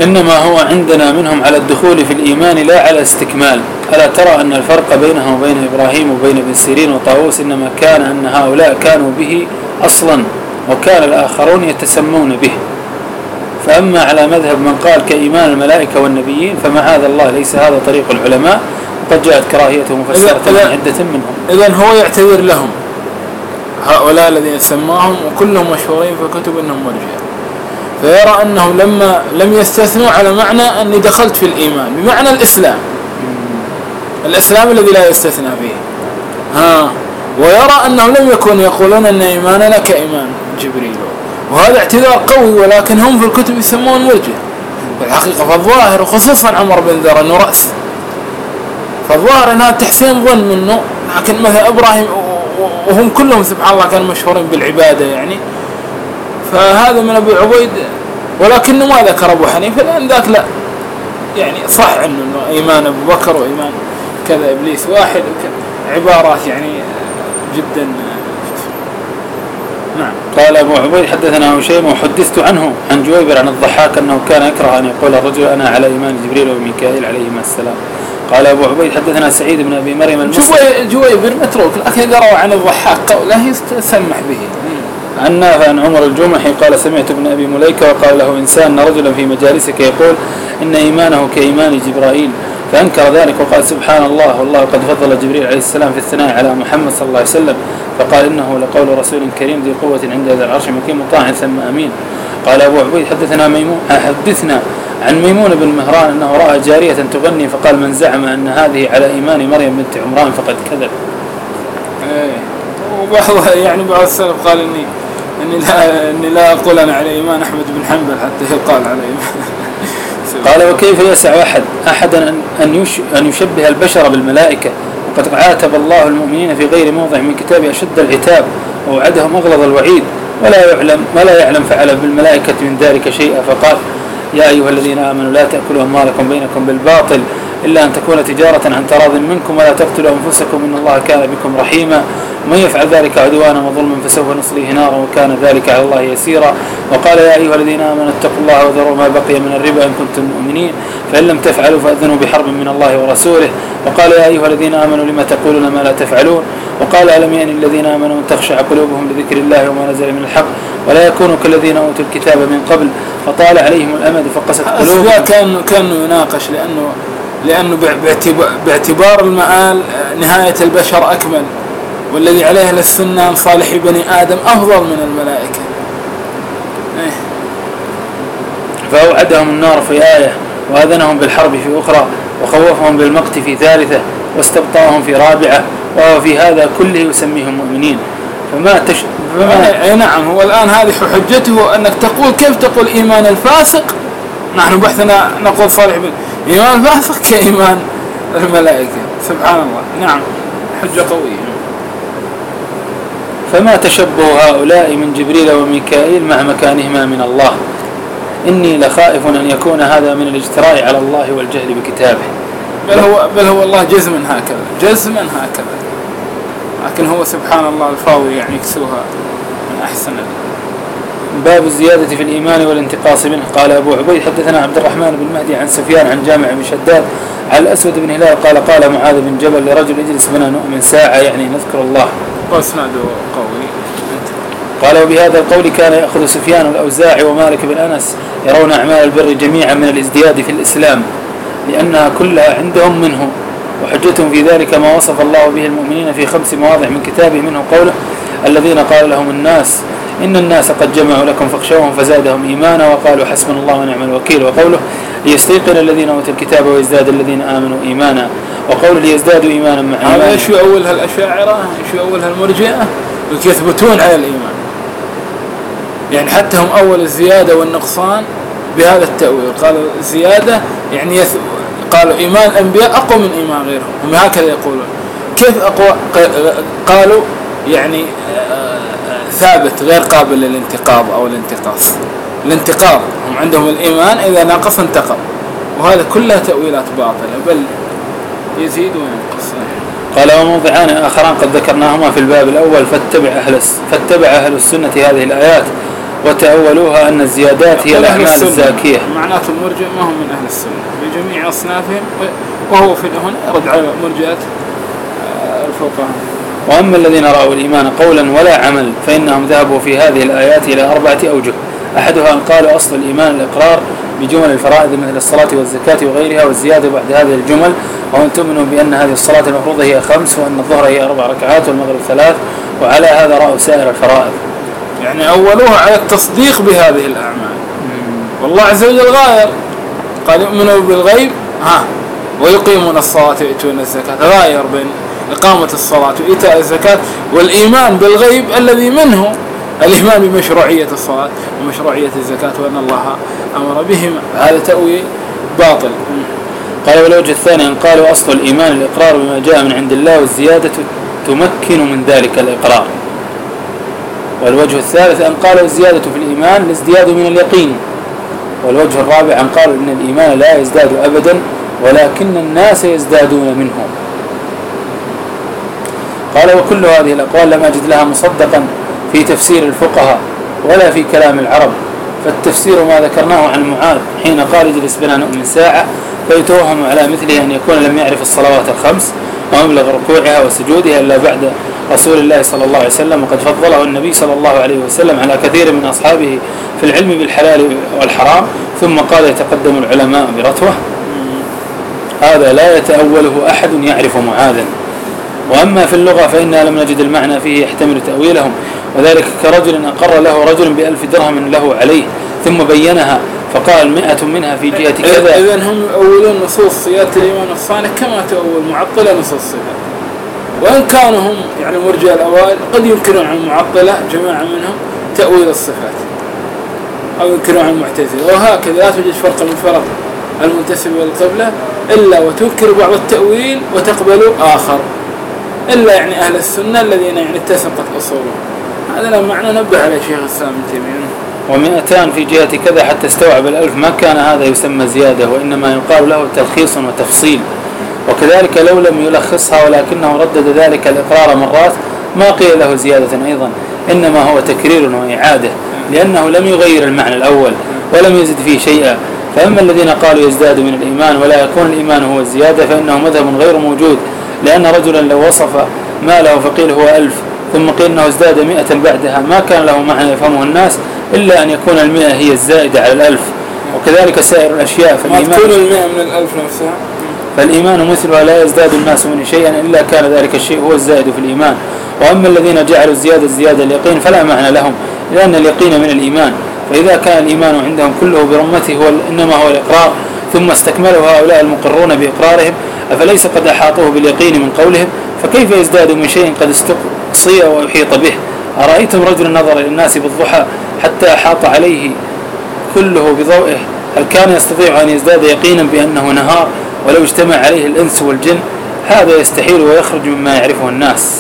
إنما هو عندنا منهم على الدخول في الإيمان لا على استكمال. ألا ترى أن الفرق بينهم وبين إبراهيم وبين ابن سيرين وطاووس إنما كان أن هؤلاء كانوا به أصلا وكان الآخرون يتسمون به. فأما على مذهب من قال كإيمان الملائكة والنبيين فمعاذ الله ليس هذا طريق العلماء، وقد جاءت كراهيته مفسرة من عدة منهم. إذن هو يعتذر لهم هؤلاء الذين سماهم وكلهم مشهورين في كتب أنهم مرجئة، فيرى أنهم لما لم يستثنوا على معنى أني دخلت في الإيمان بمعنى الإسلام الذي لا يستثنى فيه، ويرى أنهم لم يكونوا يقولون أن إيماننا كإيمان جبريل، وهذا اعتذار قوي، ولكن هم في الكتب يسمون مرجئة. بالحقيقة فالظاهر وخصوصا عمر بن ذر أنه رأس، فالظاهر أنها تحسين ظن منه، لكن مثلا إبراهيم وهم كلهم سبحان الله كانوا مشهورين بالعبادة يعني، فهذا من أبي عبيد، ولكنه ما ذكر أبو حنيفة لأن ذاك لا يعني صح أنه إيمان أبو بكر وإيمان كذا إبليس واحد، عبارات يعني جدا. نعم. قال أبو عبيد حدثنا هشيم وحدثت عنه عن جويبر عن الضحاك أنه كان يكره أن يقول الرجل أنا على إيمان جبريل وميكائيل عليهما السلام. قال أبو عبيد حدثنا سعيد بن أبي مريم المصري. جويبر متروك، لكن قرأوا عن الضحاك قوله يسمح به. عن نافع عن عمر الجمحي قال سمعت ابن أبي مليكة وقال له إنسان رجلا في مجالسك يقول إن إيمانه كإيمان جبرائيل، فأنكر ذلك وقال سبحان الله والله قد فضل جبريل عليه السلام في الثناء على محمد صلى الله عليه وسلم، فقال إنه لقول رسول كريم ذي قوة عند ذي العرش مكين مطاع ثم أمين. قال أبو عبيد حدثنا عن ميمون بن مهران أنه رأى جارية تغني فقال من زعم أن هذه على إيمان مريم بنت عمران فقد كذب. يعني بعض السلف قال إني لا أقول أنا على إيمان أحمد بن حنبل حتى يقال على إيمان. قال وكيف يسع أحدا أن يشبه البشر بالملائكة، وقد عاتب الله المؤمنين في غير موضع من كتابه أشد العتاب ووعدهم أغلظ الوعيد، ولا يعلم فعل بالملائكة من ذلك شيئا، فقال يا أيها الذين آمنوا لا تأكلوا أموالكم بينكم بالباطل إلا أن تكون تجارة عن تراض منكم ولا تقتلوا أنفسكم إن الله كان بكم رحيما، ومن يفعل ذلك عدوانا وظلما فسوف نصليه نارا وكان ذلك على الله يسيرا. وقال يا أيها الذين آمنوا اتقوا الله وذروا ما بقي من الربا إن كنتم مؤمنين فإن لم تفعلوا فأذنوا بحرب من الله ورسوله. وقال يا أيها الذين آمنوا لما تقولون ما لا تفعلون. وقال ألم يأن الذين آمنوا أن تخشع قلوبهم لذكر الله وما نزل من الحق ولا يكونوا كالذين أوتوا الكتاب من قبل فطال عليهم الأمد فقست قلوبهم. كان يناقش لأنه باعتبار المآل نهاية البشر أكمل، والذي عليه السنة صالح بني آدم أفضل من الملائكة. فأوعدهم النار في آية وأذنهم بالحرب في أخرى وخوفهم بالمقت في ثالثة واستبطاهم في رابعة، وهو في هذا كله يسميهم مؤمنين. نعم هو الآن هذه حجته أنك تقول كيف تقول إيمان الفاسق، نحن بحثنا نقول صالح بن إيمان الفاسق كإيمان الملائكة. سبحان الله. نعم حجة قوية. فما تشبه هؤلاء من جبريل وميكائيل مع مكانهما من الله. إني لخائف أن يكون هذا من الاجتراء على الله والجهل بكتابه. بل هو الله جزما هكذا، لكن هو سبحان الله الفاوي يعني يكسوها من أحسن. باب الزيادة في الإيمان والانتقاص منه. قال أبو عبيد حدثنا عبد الرحمن بن مهدي عن سفيان عن جامع بن شداد على الأسود بن هلال قال معاذ بن جبل لرجل اجلس بنا نؤمن ساعة يعني نذكر الله، واسناده قوي. قال وبهذا القول كان يأخذ سفيان الأوزاعي ومالك بن أنس يرون أعمال البر جميعا من الازدياد في الإسلام لأنها كلها عندهم منه، وحجتهم في ذلك ما وصف الله به المؤمنين في 5 مواضع من كتابه، منه قوله الذين قال لهم الناس إن الناس قد جمعوا لكم فاخشوهم فزادهم إيمانا وقالوا حسبنا الله ونعم الوكيل، وقوله ليستيقن الذين أوتوا الكتاب ويزداد الذين آمنوا إيمانا، وقوله ليزدادوا إيمانا مع إيمانا. هذا شو أولها الأشاعرة شو أولها المرجئة يثبتون على الإيمان، يعني حتى هم أول الزيادة والنقصان بهذا التأويل، قالوا زيادة يعني قالوا إيمان الأنبياء أقوى من إيمان غيرهم، هم هكذا يقولون. كيف أقوى؟ قالوا يعني ثابت غير قابل للانتقاض أو الانتقاض هم عندهم الإيمان إذا نقص انتقض، وهذا كلها تأويلات باطلة بل يزيد وينقص. قال وموضعان آخران قد ذكرناهما في الباب الأول فاتبع أهل السنة هذه الآيات وتأولوها أن الزيادات هي الأعمال الزاكية. معناته المرجئ ما هم من أهل السنة بجميع أصنافهم، وهو في هنا يرد على مرجئة الفقهاء. وأما الذين رأوا الإيمان قولا ولا عمل فإنهم ذهبوا في هذه الآيات إلى 4 أوجه. أحدها أن قالوا أصل الإيمان الإقرار بجمل الفرائض مثل الصلاة والزكاة وغيرها، والزيادة بعد هذه الجمل وأن تؤمنوا بأن هذه الصلاة المفروضة هي 5 وأن الظهر هي 4 ركعات والمغرب 3، وعلى هذا رأوا سائر الفرائض. يعني أولوها على التصديق بهذه الأعمال. والله عز وجل غاير قال يؤمنوا بالغيب ويقيمون الصلاة ويؤتون الزكاة، غاير بين إقامة الصلاة وإيتاء الزكاة والإيمان بالغيب الذي منه الإيمان بمشروعية الصلاة ومشروعية الزكاة وأن الله أمر بهما. هذا تأويل باطل. قال والوجه الثاني أن قالوا أصل الإيمان الإقرار بما جاء من عند الله والزيادة تمكن من ذلك الإقرار. والوجه الثالث أن قالوا الزيادة في الإيمان الازدياد من اليقين. والوجه الرابع أن قالوا إن الإيمان لا يزداد أبدا ولكن الناس يزدادون منه. قال وكل هذه الأقوال لم أجد لها مصدقا في تفسير الفقهاء ولا في كلام العرب، فالتفسير ما ذكرناه عن معاذ حين قال اجلس بنا نؤمن ساعة، فيتوهم على مثله أن يكون لم يعرف الصلوات الخمس ومبلغ ركوعها وسجودها إلا بعد رسول الله صلى الله عليه وسلم، وقد فضله النبي صلى الله عليه وسلم على كثير من أصحابه في العلم بالحلال والحرام، ثم قال يتقدم العلماء برتوة. هذا لا يتأوله أحد يعرف معاذا. وأما في اللغة فإنا لم نجد المعنى فيه يحتمل تأويلهم، وذلك كرجل أقر له رجل ب1000 درهم له عليه ثم بينها فقال 100 منها في جهة كذا. إذن هم يؤولون نصوص صيانة الإيمان الصالح كما تؤول معطلة نصوص الصفات، وإن كانوا هم يعني مرجئة الأوائل قد ينكرون عن المعطلة جماعة منهم تأويل الصفات أو ينكرون عن المعتزلة، وهكذا لا توجد فرق من فرق المنتسب للقبلة إلا وتنكر بعض التأويل وتقبل آخر، إلا يعني أهل السنة الذين يعني اتسقت أصولهم. هذا معنى نبه على شيخ الإسلام ابن تيمية. و200 في جهة كذا حتى استوعب 1000 ما كان هذا يسمى زيادة، وإنما يقال له تلخيص وتفصيل. وكذلك لو لم يلخصها ولكنه ردد ذلك الإقرار مرات ما قيل له زيادة أيضا، إنما هو تكرير وإعادة، لأنه لم يغير المعنى الأول ولم يزد فيه شيئا. فأما الذين قالوا يزداد من الإيمان ولا يكون الإيمان هو الزيادة فإنه مذهب غير موجود، لأن رجلا لو وصف ماله فقيل هو 1000 ثم قيل أنه ازداد 100 بعدها ما كان له معنى يفهمه الناس إلا أن يكون 100 هي الزائدة على 1000. وكذلك سائر الأشياء ما تكون 100 من 1000 نفسها. فالإيمان مثلها لا يزداد الناس منه شيئا إلا كان ذلك الشيء هو الزائد في الإيمان. وأما الذين جعلوا الزيادة اليقين فلا معنى لهم، لأن اليقين من الإيمان، فإذا كان الإيمان عندهم كله برمته إنما هو الإقرار، ثم استكملوا هؤلاء المقرون بإقرارهم أفليس قد أحاطوه باليقين من قولهم، فكيف يزداد من شيء قد استقصي ويحيط به؟ أرأيتم رجل نظر للناس بالضحى حتى أحاط عليه كله بضوئه، هل كان يستطيع أن يزداد يقينا بأنه نهار ولو اجتمع عليه الإنس والجن؟ هذا يستحيل ويخرج مما يعرفه الناس.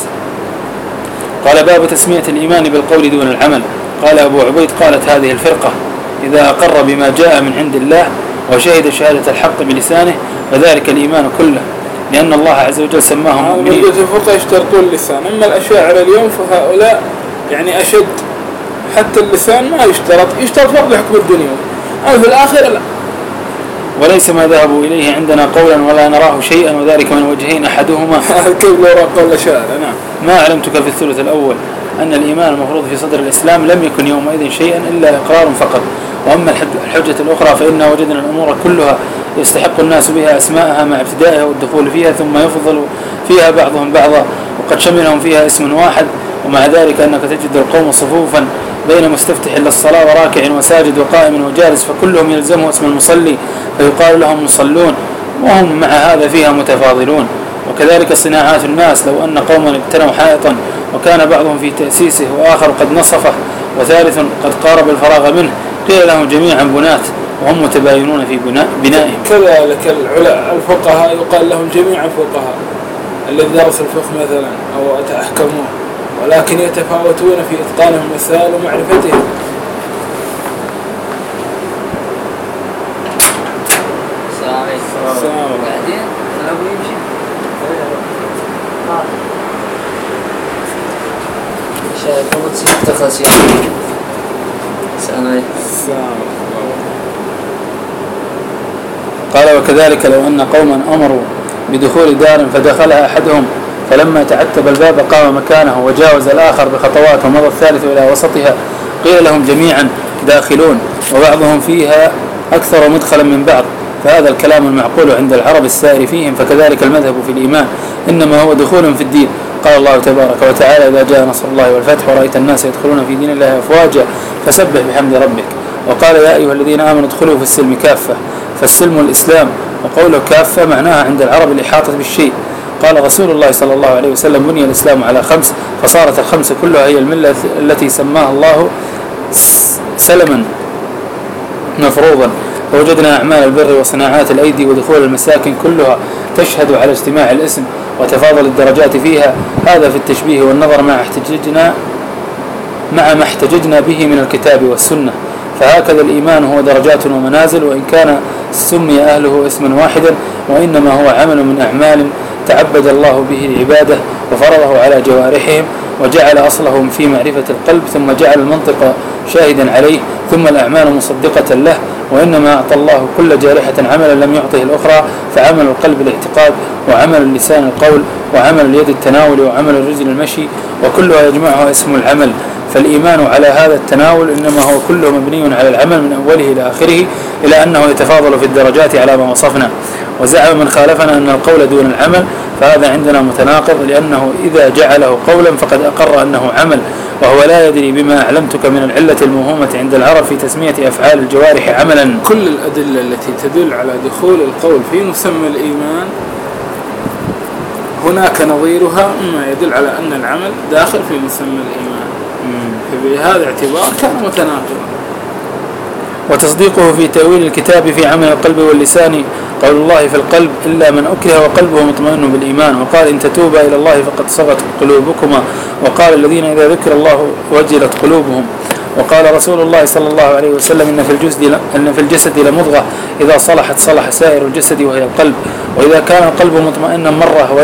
قال باب تسمية الإيمان بالقول دون العمل. قال أبو عبيد قالت هذه الفرقة إذا أقر بما جاء من عند الله وشهد شهادة الحق بلسانه فذلك الإيمان كله، لأن الله عز وجل سماهم مؤمنين. الفقهاء يشترطون اللسان، أما الأشاعرة اليوم فهؤلاء يعني أشد، حتى اللسان ما يشترط فقط حكم الدنيا، أما في الآخرة لا. وليس ما ذهبوا إليه عندنا قولا ولا نراه شيئا، وذلك من وجهين أحدهما كيف لو رأى قول الأشاعرة. نعم. ما علمتك في الثلث الأول أن الإيمان المفروض في صدر الإسلام لم يكن يومئذ شيئا إلا إقرار فقط. وأما الحجة الأخرى فإنا وجدنا الأمور كلها يستحق الناس بها أسماءها مع ابتدائها والدخول فيها، ثم يفضل فيها بعضهم بعضا وقد شملهم فيها اسم واحد. ومع ذلك أنك تجد القوم صفوفا بين مستفتح للصلاة وراكع وساجد وقائم وجالس، فكلهم يلزمه اسم المصلي فيقال لهم مصلون، وهم مع هذا فيها متفاضلون. وكذلك صناعات الناس، لو أن قوما ابتنوا حائطا وكان بعضهم في تأسيسه وآخر قد نصفه وثالث قد قارب الفراغ منه قيل لهم جميعا بنات وهم متباينون في بنائهم. كذلك الفقهاء يقال لهم جميعا فقهاء، الذي درس الفقه مثلا أو أتأحكموه، ولكن يتفاوتون في إتقانهم المسائل ومعرفتهم. السلام بعدين سلامه يمشي شايف هو تصير تخلص يعني عليه. قال وكذلك لو أن قوما أمروا بدخول دار فدخلها أحدهم فلما تعتب الباب قام مكانه وجاوز الآخر بخطوات ومضى الثالث إلى وسطها قيل لهم جميعا داخلون وبعضهم فيها أكثر مدخلا من بعض، فهذا الكلام المعقول عند العرب السائر فيهم، فكذلك المذهب في الإيمان إنما هو دخول في الدين. قال الله تبارك وتعالى إذا جاء نصر الله والفتح ورأيت الناس يدخلون في دين الله أفواجا فسبح بحمد ربك. وقال يا أيها الذين آمنوا ادخلوا في السلم كافة، فالسلم الإسلام، وقوله كافة معناها عند العرب الإحاطة بالشيء. قال رسول الله صلى الله عليه وسلم بني الإسلام على 5 فصارت ال5 كلها هي الملة التي سماها الله سلما مفروضا. ووجدنا أعمال البر وصناعات الأيدي ودخول المساكن كلها تشهد على اجتماع الاسم وتفاضل الدرجات فيها، هذا في التشبيه والنظر مع ما احتججنا به من الكتاب والسنة. فهكذا الإيمان هو درجات ومنازل، وإن كان سمي أهله اسما واحدا وإنما هو عمل من أعمال تعبد الله به العبادة وفرضه على جوارحهم وجعل أصلهم في معرفة القلب، ثم جعل المنطق شاهدا عليه، ثم الأعمال مصدقة له. وإنما أعطى الله كل جارحة عملا لم يعطه الأخرى، فعمل القلب الاعتقاد، وعمل اللسان القول، وعمل اليد التناول، وعمل الرجل المشي، وكلها يجمعها اسم العمل. فالإيمان على هذا التناول إنما هو كله مبني على العمل من أوله إلى آخره، إلى أنه يتفاضل في الدرجات على ما وصفنا. وزعم من خالفنا أن القول دون العمل، فهذا عندنا متناقض، لأنه إذا جعله قولا فقد أقر أنه عمل، وهو لا يدري بما أعلمتك من العلة الموهومة عند العرب في تسمية أفعال الجوارح عملا. كل الأدلة التي تدل على دخول القول في مسمى الإيمان هناك نظيرها مما يدل على أن العمل داخل في مسمى الإيمان، فبهذا الاعتبار كان متناقضا. وتصديقه في تأويل الكتاب في عمل القلب واللسان قول الله في القلب إلا من أكره وقلبه مطمئن بالإيمان. وقال إن تتوبا إلى الله فقد صغت قلوبكما. وقال الذين إذا ذكر الله وجلت قلوبهم. وقال رسول الله صلى الله عليه وسلم إن في الجسد لمضغة إذا صلحت صلح سائر الجسد وهي القلب. وإذا كان القلب مطمئنا مرة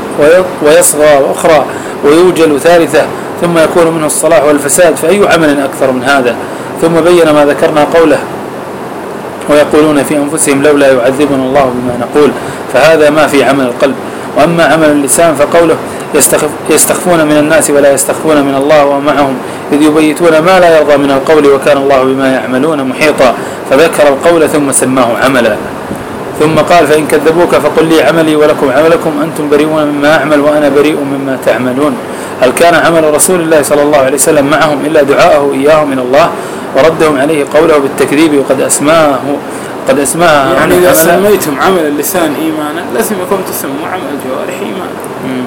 ويصغى أخرى ويوجل ثالثة ثم يكون منه الصلاح والفساد، فأي عمل أكثر من هذا؟ ثم بين ما ذكرنا قوله ويقولون في أنفسهم لولا يعذبنا الله بما نقول، فهذا ما في عمل القلب. وأما عمل اللسان فقوله يستخفون من الناس ولا يستخفون من الله ومعهم إذ يبيتون ما لا يرضى من القول وكان الله بما يعملون محيطا، فذكر القول ثم سماه عملا. ثم قال فإن كذبوك فقل لي عملي ولكم عملكم أنتم بريئون مما أعمل وأنا بريء مما تعملون. هل كان عمل رسول الله صلى الله عليه وسلم معهم إلا دعاءه إياهم من الله وردهم عليه قوله بالتكذيب وقد أسماها يعني إذا سميتم عمل اللسان إيمانا لازمكم تسموا عمل الجوارح إيمانا.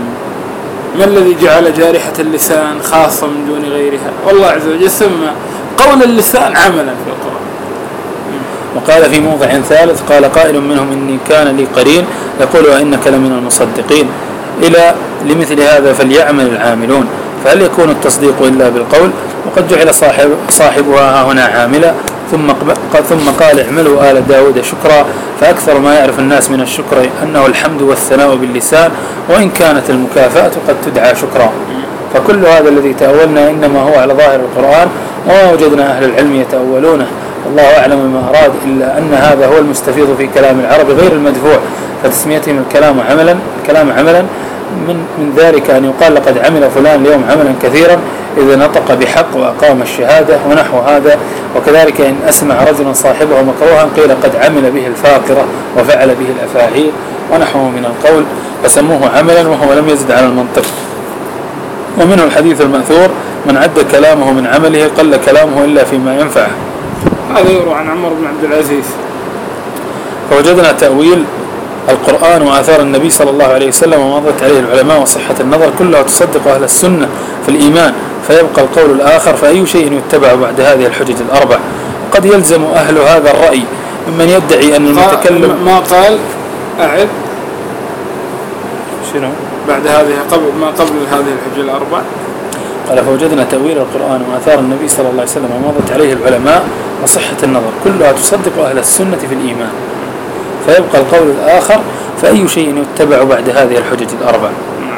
ما الذي جعل جارحة اللسان خاصة من دون غيرها؟ والله عز وجل سمى قول اللسان عملا في القرآن. وقال في موضع ثالث قال قائل منهم إني كان لي قرين يقول وإنك لمن المصدقين، إلى لمثل هذا فليعمل العاملون. فهل يكون التصديق إلا بالقول؟ وقد جعل صاحبها هنا عاملا. ثم قال اعملوا آل داود شكرا، فأكثر ما يعرف الناس من الشكر أنه الحمد والثناء باللسان، وإن كانت المكافأة قد تدعى شكرا. فكل هذا الذي تأولنا إنما هو على ظاهر القرآن، وما وجدنا أهل العلم يتأولونه، الله أعلم ما أراد، إلا أن هذا هو المستفيض في كلام العرب غير المدفوع، فتسميتهم الكلام عملا من ذلك أن يقال لقد عمل فلان اليوم عملا كثيرا إذا نطق بحق وأقام الشهادة ونحو هذا. وكذلك إن أسمع رجلا صاحبه مكروها قيل قد عمل به الفاقرة وفعل به الأفاعيل ونحوه من القول، فسموه عملا وهو لم يزد على المنطق. ومنه الحديث المأثور من عد كلامه من عمله قل كلامه إلا فيما ينفعه. هذا يروى عن عمر بن عبد العزيز. فوجدنا تأويل القرآن وآثار النبي صلى الله عليه وسلم ومضت عليه العلماء وصحة النظر كلها تصدق أهل السنة في الإيمان، فيبقى القول الآخر، فأي شيء يتبع بعد هذه الحجج الأربع؟ قد يلزم أهل هذا الرأي ممن يدعي أن المتكلم ما قال أعد شنو بعد هذه قبل هذه الحجج الأربع. قال فوجدنا تأويل القرآن وآثار النبي صلى الله عليه وسلم ومضت عليه العلماء وصحة النظر كلها تصدق أهل السنة في الإيمان، فيبقى القول الآخر، فأي شيء يتبع بعد هذه الحجج الأربع؟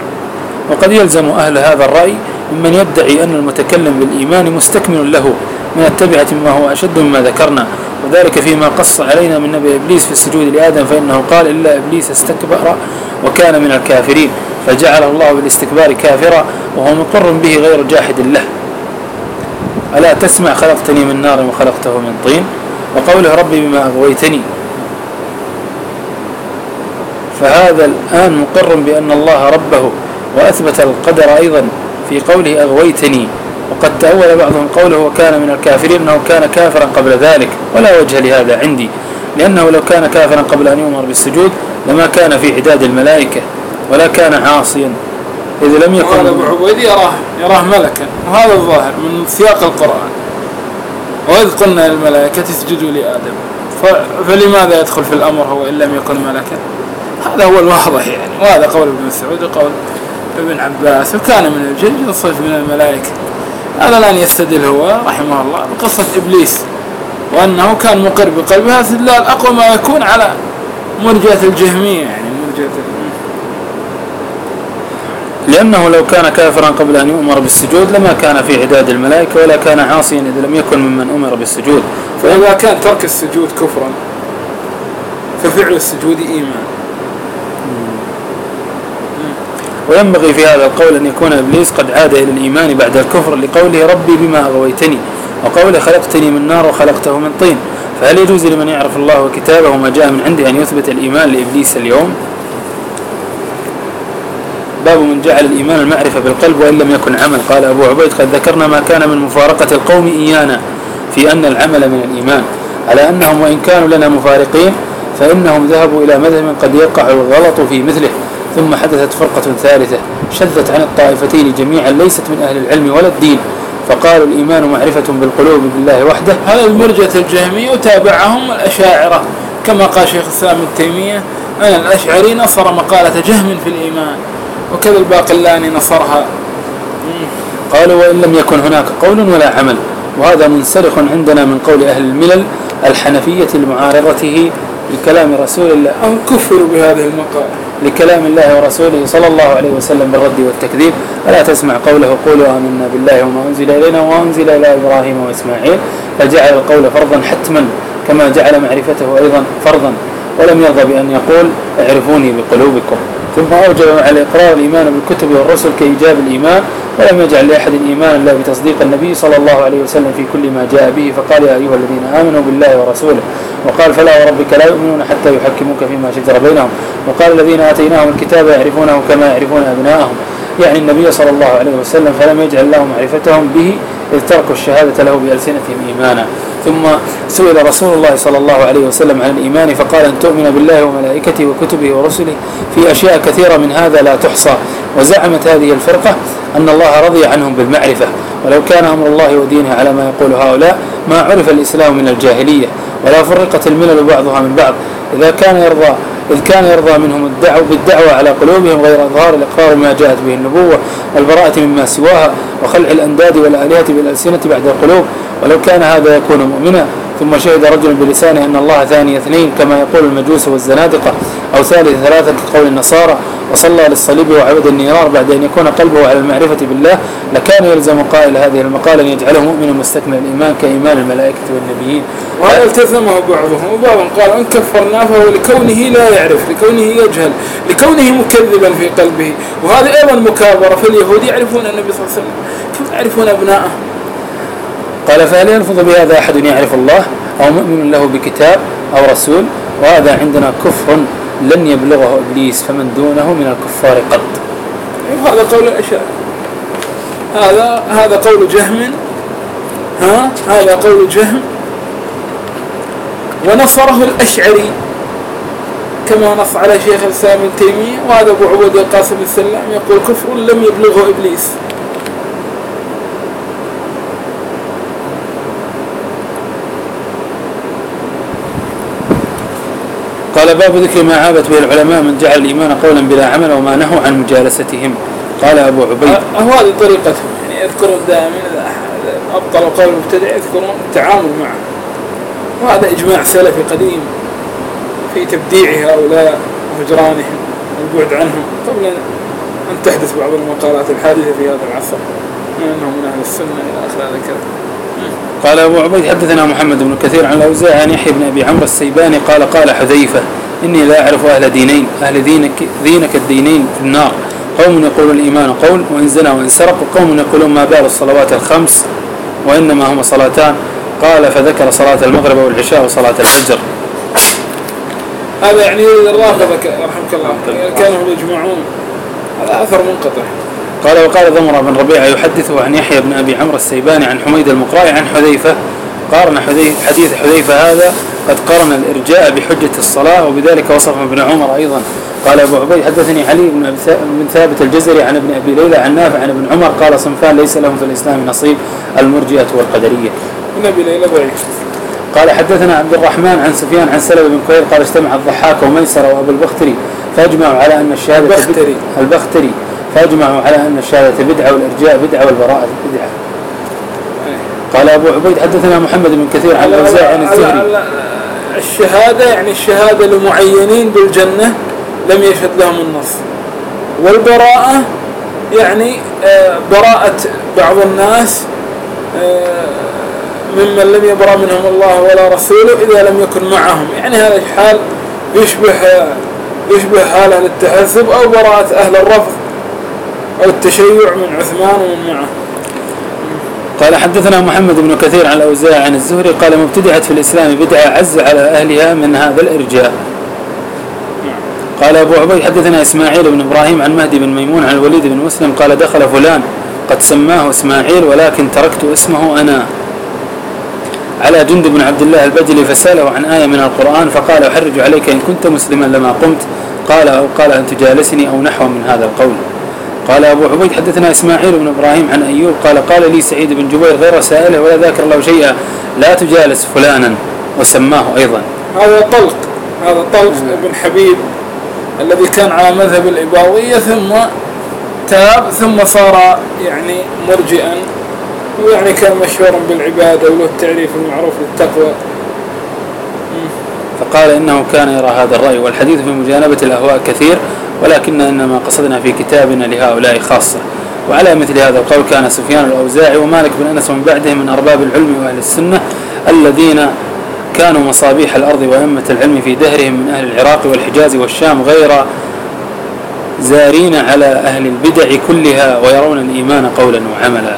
وقد يلزم أهل هذا الرأي ممن يدعي أن المتكلم بالإيمان مستكمل له من التبعة مما هو أشد مما ذكرنا، وذلك فيما قص علينا من نبي إبليس في السجود لآدم، فإنه قال إلا إبليس استكبر وكان من الكافرين، فجعله الله بالاستكبار كافرا وهو مقر به غير جاحد له. ألا تسمع خلقتني من نار وخلقته من طين. وقوله ربي بما أغويتني، فهذا الآن مقر بأن الله ربه، وأثبت القدر أيضا في قوله أغويتني. وقد تأول بعضهم قوله وكان من الكافرين أنه كان كافرا قبل ذلك، ولا وجه لهذا عندي، لأنه لو كان كافرا قبل أن يؤمر بالسجود لما كان في عداد الملائكة ولا كان عاصيا، إذ لم يكن. أبو عبيد يراه ملكا، وهذا الظاهر من سياق القرآن، وإذ قلنا للملائكة اسجدوا لآدم، فلماذا يدخل في الأمر هو إن لم يكن ملكا؟ هذا هو الواضح يعني، وهذا قول ابن مسعود وقول ابن عباس، وكان من الجن يصف من الملائكة. هذا الآن يستدل هو رحمه الله بقصة إبليس، وأنه كان مقر بقلبها استدلال أقوى ما يكون على مرجئة الجهمية، يعني مرجئة لأنه لو كان كافرا قبل أن يؤمر بالسجود لما كان في عداد الملائكة ولا كان عاصيا إذا لم يكن ممن أمر بالسجود. فإذا كان ترك السجود كفرا ففعل السجود إيمان. وينبغي في هذا القول أن يكون إبليس قد عاد إلى الإيمان بعد الكفر، لقوله ربي بما أغويتني، وقوله خلقتني من نار وخلقته من طين. فهل يجوز لمن يعرف الله وكتابه وما جاء من عنده أن يثبت الإيمان لإبليس اليوم؟ باب من جعل الإيمان المعرفة بالقلب وإن لم يكن عمل. قال أبو عبيد قد ذكرنا ما كان من مفارقة القوم إيانا في أن العمل من الإيمان، على أنهم وإن كانوا لنا مفارقين فإنهم ذهبوا إلى مذهب قد يقع الغلط في مثله. ثم حدثت فرقة ثالثة شذت عن الطائفتين جميعا ليست من أهل العلم ولا الدين، فقالوا الإيمان معرفة بالقلوب بالله وحده. هذا المرجئة الجهمية وتابعهم الأشاعرة، كما قال شيخ الإسلام ابن تيمية أن الأشعري نصر مقالة جهم في الإيمان، وكذا الباقلاني نصرها. قالوا وإن لم يكن هناك قول ولا عمل، وهذا منسلخ عندنا من قول أهل الملل الحنفية لمعارضته لكلام رسول الله، أو كفروا بهذه المقالة لكلام الله ورسوله صلى الله عليه وسلم بالرد والتكذيب. ألا تسمع قوله قولوا آمنا بالله وما أنزل إلينا وأنزل إلى إبراهيم وإسماعيل، فجعل القول فرضا حتما كما جعل معرفته أيضا فرضا، ولم يرضى بأن يقول اعرفوني بقلوبكم. ثم أوجب مع الإقرار الإيمان بالكتب والرسل كإيجاب الإيمان، ولم يجعل لأحد إيمان إلا بتصديق النبي صلى الله عليه وسلم في كل ما جاء به، فقال يا أيها الذين آمنوا بالله ورسوله، وقال فلا وربك لا يؤمنون حتى يحكموك فيما شجر بينهم، وقال الذين آتيناهم الكتاب يعرفونه كما يعرفون أبناءهم، يعني النبي صلى الله عليه وسلم، فلم يجعل لهم معرفتهم به إذ تركوا الشهادة له بألسنتهم إيمانا. ثم سئل رسول الله صلى الله عليه وسلم عن الإيمان فقال أن تؤمن بالله وملائكته وكتبه ورسله في أشياء كثيرة من هذا لا تحصى. وزعمت هذه الفرقة أن الله رضي عنهم بالمعرفة، ولو كان أمر الله ودينه على ما يقول هؤلاء ما عرف الإسلام من الجاهلية ولا فرقت الملل بعضها من بعض، إذ كان يرضى منهم بالدعوة على قلوبهم غير إظهار الإقرار بما جاءت به النبوة والبراءة مما سواها وخلع الأنداد والآلهة بالألسنة بعد القلوب، ولو كان هذا يكون مؤمنا. ثم شهد رجل بلسانه أن الله ثاني اثنين كما يقول المجوس والزنادقة، أو ثالث ثلاثة كقول النصارى، وصلى للصليب وعبد النيران بعد أن يكون قلبه على المعرفة بالله، لكان يلزم قائل هذه المقالة أن يجعله مؤمنا مستكمل الإيمان كإيمان الملائكة والنبيين. وهذا التزمه بعضهم، وبعضهم قال إن كفرناه فهو لكونه لا يعرف، لكونه يجهل، لكونه مكذبا في قلبه، وهذا أيضا مكابرة. فاليهود يعرفون النبي صلى الله عليه وسلم كيف يعرفون أبناءه. قال فهل يلفظ بهذا أحد يعرف الله أو مؤمن له بكتاب أو رسول؟ وهذا عندنا كفر لن يبلغه إبليس فمن دونه من الكفار قط. هذا قول الأشاعرة، هذا قول جهم، هذا قول جهم ونصره الأشعري كما نص على شيخ الإسلام ابن تيمية. وهذا أبو عبيد القاسم السلام يقول كفر لم يبلغه إبليس. قال باب ذكر ما عابت به العلماء من جعل الإيمان قولا بلا عمل وما نهوا عن مجالستهم. قال أبو عبيد هذه طريقتهم، يعني يذكرون دائما أبطل قول المبتدع يذكرون التعامل معه، وهذا إجماع سلفي قديم في تبديع هؤلاء وهجرانهم والبعد عنهم قبل أن تحدث بعض المقالات الحادثة في هذا العصر من أنهم من أهل السنة إلى آخر هذا الكلام. قال أبو عبيد حدثنا محمد بن كثير عن الأوزاعي عن يحيى بن أبي عمرو السيباني قال حذيفة إني لا أعرف أهل دينين أهل دينك الدينين في النار، قوم يقولون الإيمان قول وإن زنى وإن سرق، وقوم يقولون ما بال الصلوات الخمس وإنما هما صلاتان. قال فذكر صلاة المغرب والعشاء وصلاة الفجر. هذا يعني الرافضة رحمك الله كانوا يجمعون، هذا أثر منقطع. قال وقال ضمر بن ربيعة يحدثه عن يحيى بن أبي عمرو السيباني عن حميد المقراء عن حذيفة، قارن حديث حذيفة هذا قد قرن الإرجاء بحجة الصلاة، وبذلك وصف ابن عمر أيضا. قال أبو عبيد حدثني علي بن ثابت الجزري عن ابن أبي ليلى عن نافع عن ابن عمر قال صنفان ليس لهم في الإسلام نصيب، المرجئة والقدرية. ابن أبي ليلى ضعيف. قال حدثنا عبد الرحمن عن سفيان عن سلمة بن كويل قال اجتمع الضحاك وميسرة وأبو البختري فاجمعوا على أن الشهادة البختري فاجمعوا على أن الشهادة بدعة والإرجاء بدعة والبراءة بدعة. قال أبو عبيد حدثنا محمد بن كثير عن الأوزاعي عن الزهري. الشهادة يعني الشهادة لمعينين بالجنة لم يشهد لهم النص، والبراءة يعني براءة بعض الناس ممن لم يبرأ منهم الله ولا رسوله إذا لم يكن معهم، يعني هذا حال يشبه حال أهل التحزب أو براءة أهل الرفض أو التشيع من عثمان ومن معه. قال حدثنا محمد بن كثير عن الأوزاعي عن الزهري قال مبتدعت في الإسلام بدعة عز على أهلها من هذا الإرجاء. قال أبو عبيد حدثنا إسماعيل بن إبراهيم عن مهدي بن ميمون عن الوليد بن مسلم قال دخل فلان قد سماه إسماعيل ولكن تركت اسمه أنا على جند بن عبد الله البجلي فسأله عن آية من القرآن فقال أحرج عليك إن كنت مسلما لما قمت، قال أن تجالسني أو نحو من هذا القول. قال أبو عبيد حدثنا إسماعيل بن إبراهيم عن أيوب قال لي سعيد بن جبير غير سائله ولا ذاكر له شيئا لا تجالس فلانا، وسماه أيضا. هذا طلق بن حبيب الذي كان على مذهب الإباوية ثم تاب ثم صار يعني مرجئا، ويعني كان مشهورا بالعبادة وله التعريف المعروف للتقوى. فقال إنه كان يرى هذا الرأي، والحديث في مجانبة الأهواء كثير ولكن إنما قصدنا في كتابنا لهؤلاء خاصة. وعلى مثل هذا القول كان سفيان الأوزاعي ومالك بن أنس ومن بعدهم من أرباب العلم وأهل السنة الذين كانوا مصابيح الأرض وأئمة العلم في دهرهم من أهل العراق والحجاز والشام غير زارين على أهل البدع كلها ويرون الإيمان قولا وعملا.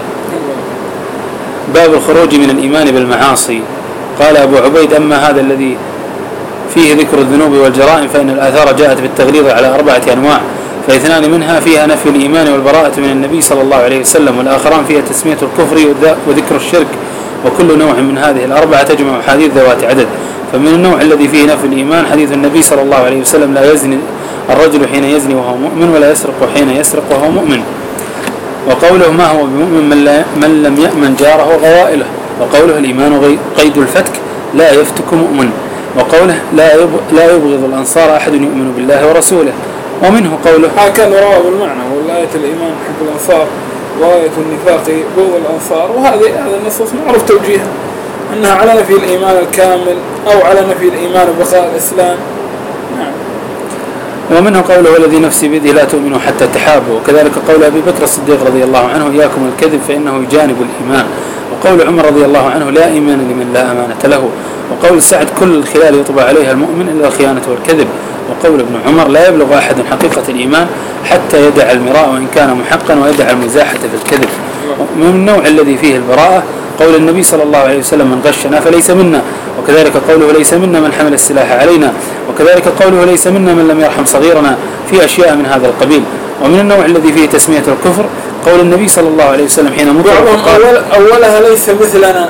باب الخروج من الإيمان بالمعاصي. قال أبو عبيد أما هذا الذي فيه ذكر الذنوب والجرائم فإن الآثار جاءت بالتغليظ على 4 أنواع، فاثنان منها فيها نفي الإيمان والبراءة من النبي صلى الله عليه وسلم، والآخران فيها تسمية الكفر وذكر الشرك، وكل نوع من هذه ال4 تجمع حديث ذوات عدد. فمن النوع الذي فيه نفي الإيمان حديث النبي صلى الله عليه وسلم لا يزني الرجل حين يزني وهو مؤمن ولا يسرق حين يسرق وهو مؤمن، وقوله ما هو بمؤمن من لم يأمن جاره غوائله، وقوله الإيمان قيد الفتك لا يفتك مؤمن، وقوله لا يبغض الأنصار أحد يؤمن بالله ورسوله، ومنه قوله كان رواه بالمعنى والآية الإيمان حب الأنصار وآية النفاق بغض الأنصار، وهذه النصوص معروف توجيهها أنها على نفي الإيمان الكامل أو على نفي الإيمان بقاء الإسلام. نعم. ومنه قوله والذي نفسي بيده لا تؤمنوا حتى تحابوا، وكذلك قول أبي بكر الصديق رضي الله عنه إياكم الكذب فإنه يجانب الإيمان، وقول عمر رضي الله عنه لا إيمان لمن لا أمانة له، وقول سعد كل الخلال يطبع عليها المؤمن إلا الخيانة والكذب، وقول ابن عمر لا يبلغ أحد حقيقة الإيمان حتى يدع المراء وإن كان محقا ويدع المزاحة في الكذب. ومن النوع الذي فيه البراءة قول النبي صلى الله عليه وسلم من غشنا فليس منا، وكذلك قوله ليس منا من حمل السلاح علينا، وكذلك قوله ليس منا من لم يرحم صغيرنا، في أشياء من هذا القبيل. ومن النوع الذي فيه تسمية الكفر قول النبي صلى الله عليه وسلم حين مطلق أولها ليس مثلنا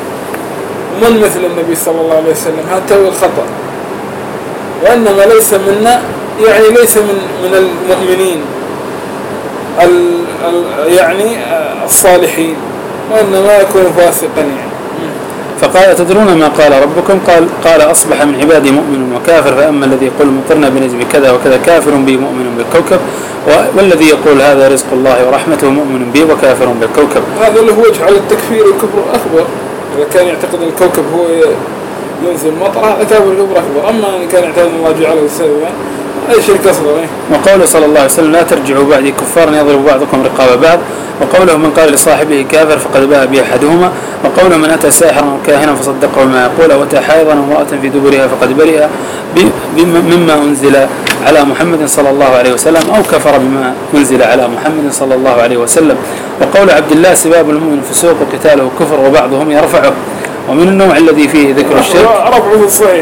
من مثل النبي صلى الله عليه وسلم، هذا تأويل الخطأ، وإنما ليس منا يعني ليس من المؤمنين يعني الصالحين، وإنما يكون فاسقا يعني. فقال تدرون ما قال ربكم؟ قال أصبح من عبادي مؤمن وكافر، فأما الذي يقول مطرنا بنجم كذا وكذا كافر بي مؤمن بالكوكب، والذي يقول هذا رزق الله ورحمته مؤمن بي وكافر بالكوكب. هذا اللي هو يجعل التكفير والكفر أكبر، إذا كان يعتقد الكوكب هو ينزل مطر هذا كافر الكفر أكبر، أما إن كان يعتقد الله جعله سببا أي شرك أصغر. وقوله صلى الله عليه وسلم لا ترجعوا بعدي كفارا يضرب بعضكم رقاب بعض، وقوله من قال لصاحبه كافر فقد باء بأحدهما، وقوله من أتى ساحرا أو كاهنا فصدقه بما يقول، أو أتى حائضا وامرأة في دبرها فقد برئ مما أنزل على محمد صلى الله عليه وسلم، أو كفر بما أنزل على محمد صلى الله عليه وسلم. وقول عبد الله سباب المؤمن فسوق وقتاله كفر وبعضهم يرفعه. ومن النوع الذي فيه ذكر الشرك رفعه الصحيح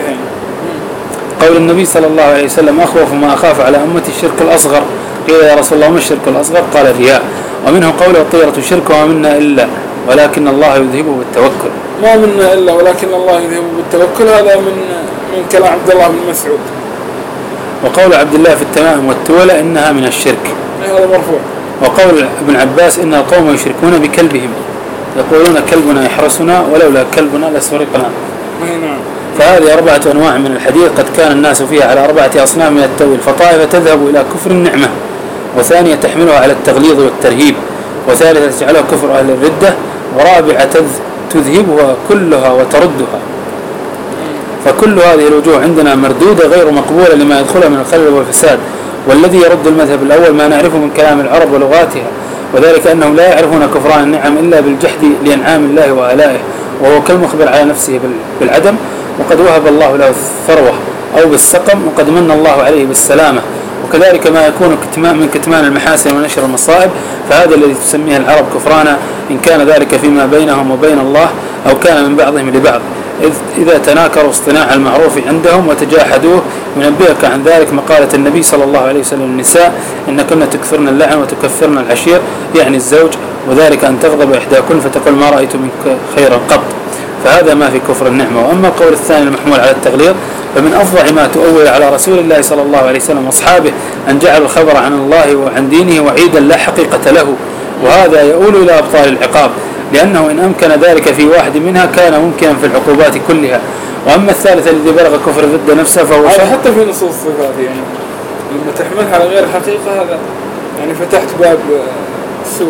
قول النبي صلى الله عليه وسلم أخوف ما أخاف على أمتي الشرك الأصغر، قيل يا رسول الله ما الشرك الأصغر؟ قال الرياء. ومنه قوله الطيرة شرك وما منا إلا ولكن الله يذهبه بالتوكل. ما منا إلا ولكن الله يذهبه بالتوكل، هذا من كلام عبد الله بن مسعود. وقول عبد الله في التمائم والتولى إنها من الشرك، هذا مرفوع. وقول ابن عباس إن القوم يشركون بكلبهم، يقولون كلبنا يحرسنا ولولا كلبنا لسرقنا. نعم. فهذه 4 أنواع من الحديث قد كان الناس فيها على 4 أصناف من التأويل، فطائفة تذهب إلى كفر النعمة، وثانية تحملها على التغليظ والترهيب، وثالثة تجعلها كفر أهل الردة، ورابعة تذهبها كلها وتردها. فكل هذه الوجوه عندنا مردودة غير مقبولة لما يدخلها من الخلل والفساد. والذي يرد المذهب الأول ما نعرفه من كلام العرب ولغاتها، وذلك أنهم لا يعرفون كفران النعم إلا بالجحد لأنعام الله وآلائه، وهو كالمخبر على نفسه بالعدم، وقد وهب الله له الثروة، أو بالسقم وقد من الله عليه بالسلامة. وكذلك ما يكون من كتمان المحاسن ونشر المصائب، فهذا الذي تسميه العرب كفرانا، إن كان ذلك فيما بينهم وبين الله أو كان من بعضهم لبعض، إذا تناكروا اصطناع المعروف عندهم وتجاحدوه. ينبهك عن ذلك مقالة النبي صلى الله عليه وسلم للنساء إن كنا تكثرن اللعن وتكفرن العشير، يعني الزوج، وذلك أن تغضب إحداكن فتقول ما رأيت منك خيرا قط. فهذا ما في كفر النعمة. وأما القول الثاني المحمول على التغليظ فمن أفضل ما تؤول على رسول الله صلى الله عليه وسلم وأصحابه أن جعل الخبر عن الله وعن دينه وعيدا لا حقيقة له، وهذا يؤول إلى أبطال العقاب، لأنه إن أمكن ذلك في واحد منها كان ممكنا في العقوبات كلها. وأما الثالث الذي بلغ كفر ضد نفسه فهو حتى في نصوص الصفات، يعني لما تحملها على غير حقيقة هذا يعني فتحت باب السوء.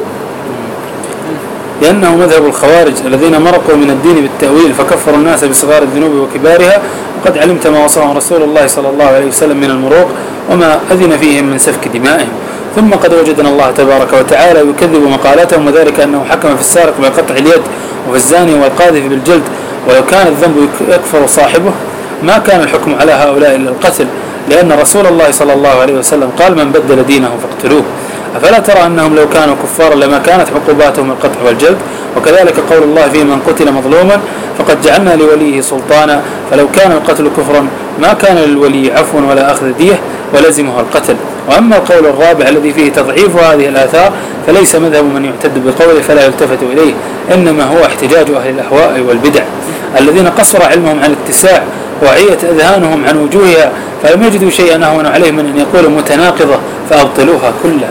لأنه مذهب الخوارج الذين مرقوا من الدين بالتأويل فكفروا الناس بصغار الذنوب وكبارها، وقد علمت ما وصفهم رسول الله صلى الله عليه وسلم من المروق وما أذن فيهم من سفك دمائهم. ثم قد وجدنا الله تبارك وتعالى يكذب مقالاتهم، وذلك أنه حكم في السارق بقطع اليد وفي الزاني والقاذف بالجلد، ولو كان الذنب يكفر صاحبه ما كان الحكم على هؤلاء إلا القتل، لأن رسول الله صلى الله عليه وسلم قال من بدل دينه فاقتلوه. أفلا ترى أنهم لو كانوا كفارا لما كانت عقوباتهم القطع والجلد؟ وكذلك قول الله في من قتل مظلوما فقد جعلنا لوليه سلطانا، فلو كان القتل كفرا ما كان للولي عفو ولا أخذ دية ولزمه القتل. وأما القول الرابع الذي فيه تضعيف هذه الآثار فليس مذهب من يعتد بقوله فلا يلتفت إليه، إنما هو احتجاج أهل الأهواء والبدع الذين قصر علمهم عن اتساع وعيت أذهانهم عن وجوهها، فلم يجدوا شيئا أهون عليهم من أن يقولوا متناقضة فأبطلوها كلها.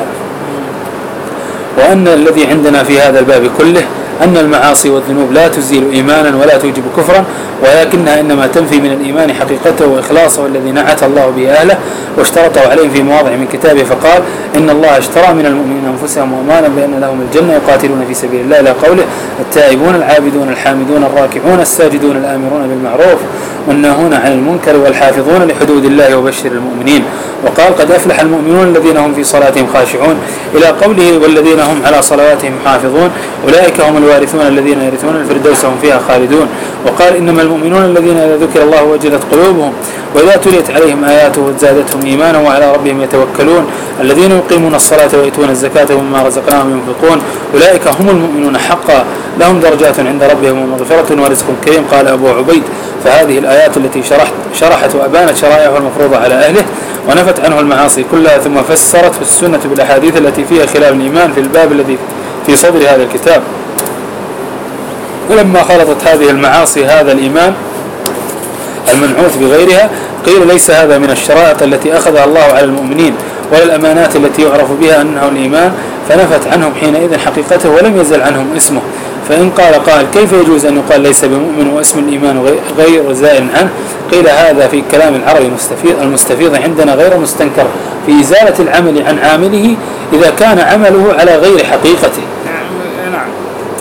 وأن الذي عندنا في هذا الباب كله أن المعاصي والذنوب لا تزيل إيمانا ولا توجب كفرا، ولكنها إنما تنفي من الإيمان حقيقته وإخلاصه الذي نعت الله به أهله واشترطه عليهم في مواضع من كتابه، فقال إن الله اشترى من المؤمنين أنفسهم وأموالا بأن لهم الجنة يقاتلون في سبيل الله، إلى قوله التائبون العابدون الحامدون الراكعون الساجدون الآمرون بالمعروف والناهون عن المنكر والحافظون لحدود الله وبشر المؤمنين. وقال قد أفلح المؤمنون الذين هم في صلاتهم خاشعون، إلى قوله والذين هم على صلواتهم حافظون أولئك هم الوارثون الذين يرثون الفردوس هم فيها خالدون. وقال إنما المؤمنون الذين إذا ذكر الله وجلت قلوبهم وإذا تليت عليهم آياته زادتهم إيمانا وعلى ربهم يتوكلون الذين يقيمون الصلاة ويؤتون الزكاة ومما رزقناهم ينفقون أولئك هم المؤمنون حقا لهم درجات عند ربهم ومغفرة ورزق كريم. قال أبو عبيد فهذه الآيات التي شرحت وأبانت شرائعه المفروضة على أهله ونفت عنه المعاصي كلها، ثم فسرت في السنة بالأحاديث التي فيها خلاف الإيمان في الباب الذي في صدر هذا الكتاب. ولما خلطت هذه المعاصي هذا الإيمان المنعوت بغيرها قيل ليس هذا من الشرائط التي أخذها الله على المؤمنين ولا الأمانات التي يعرف بها أنه الإيمان، فنفت عنهم حينئذ حقيقته ولم يزل عنهم اسمه. فإن قال كيف يجوز أن يقال ليس بمؤمن واسم الإيمان غير زائل عنه؟ قيل هذا في كلام العربي المستفيض عندنا غير مستنكر في إزالة العمل عن عامله إذا كان عمله على غير حقيقته. نعم.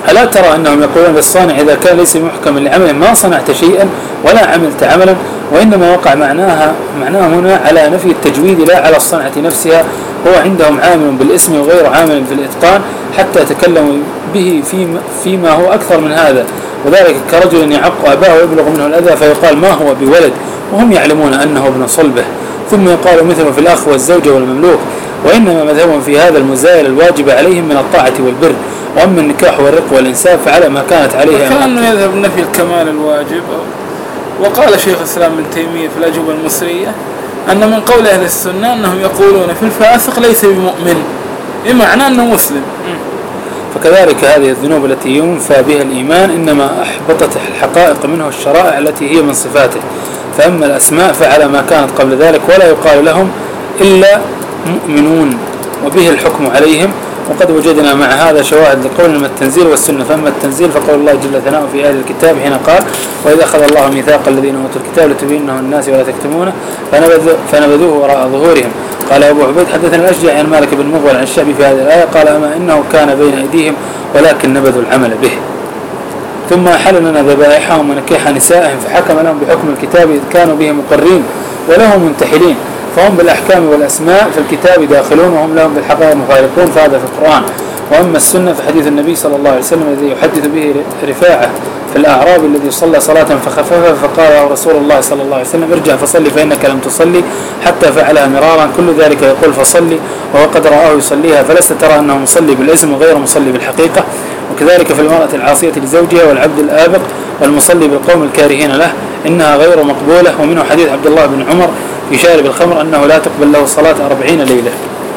ألا ترى أنهم يقولون للصانع إذا كان ليس محكما لعمل ما صنعت شيئا ولا عملت عملا، وإنما وقع معناه هنا على نفي التجويد لا على الصنعة نفسها. هو عندهم عامل بالاسم وغير عامل في الإتقان حتى تكلموا به فيما هو أكثر من هذا، وذلك كرجل يعق أباه ويبلغ منه الأذى فيقال ما هو بولد وهم يعلمون أنه ابن صلبه، ثم يقال مثله في الأخ والزوجة والمملوك. وإنما مذهبهم في هذا المزايل الواجب عليهم من الطاعة والبر، وأما النكاح والرق والإنساب فعلى ما كانت عليه. كان يذهب نفي الكمال الواجب. وقال شيخ الإسلام ابن تيمية في الأجوبة المصرية أن من قول أهل السنة أنهم يقولون في الفاسق ليس بمؤمن، بمعنى أنه مسلم. فكذلك هذه الذنوب التي ينفى بها الإيمان إنما أحبطت الحقائق منه الشرائع التي هي من صفاته. فأما الأسماء فعلى ما كانت قبل ذلك ولا يقال لهم إلا مؤمنون وبه الحكم عليهم. وقد وجدنا مع هذا شواهد لقول من التنزيل والسنة. فأما التنزيل فقول الله جل ثناؤه في أهل الكتاب حين قال وإذا أخذ الله ميثاق الذين أوتوا الكتاب لتبينه الناس ولا تكتمونه فنبذوه وراء ظهورهم. قال أبو عبيد حدثنا الأشجعي عن مالك بن مغول عن الشعبي في هذه الآية قال أما إنه كان بين أيديهم ولكن نبذوا العمل به. ثم أحل لنا ذبائحهم ونكيح نسائهم فحكم لهم بحكم الكتاب إذ كانوا به مقرين وله منتحلين، فهم بالأحكام والأسماء في الكتاب داخلون وهم لهم بالحقائق مخالفون، فهذا في القرآن. وأما السنة فحديث النبي صلى الله عليه وسلم الذي يحدث به رفاعة في الأعراب الذي صلى صلاة فخففها فقال له رسول الله صلى الله عليه وسلم ارجع فصلي فإنك لم تصلي حتى فعلها مرارا، كل ذلك يقول فصلي وهو قد رآه يصليها، فلست ترى أنه مصلي بالاسم وغير مصلي بالحقيقة. وكذلك في المرأة العاصية لزوجها والعبد الآبق والمصلي بالقوم الكارهين له إنها غير مقبولة. ومنه حديث عبد الله بن عمر في شارب الخمر أنه لا تقبل له صلاة 40 ليلة.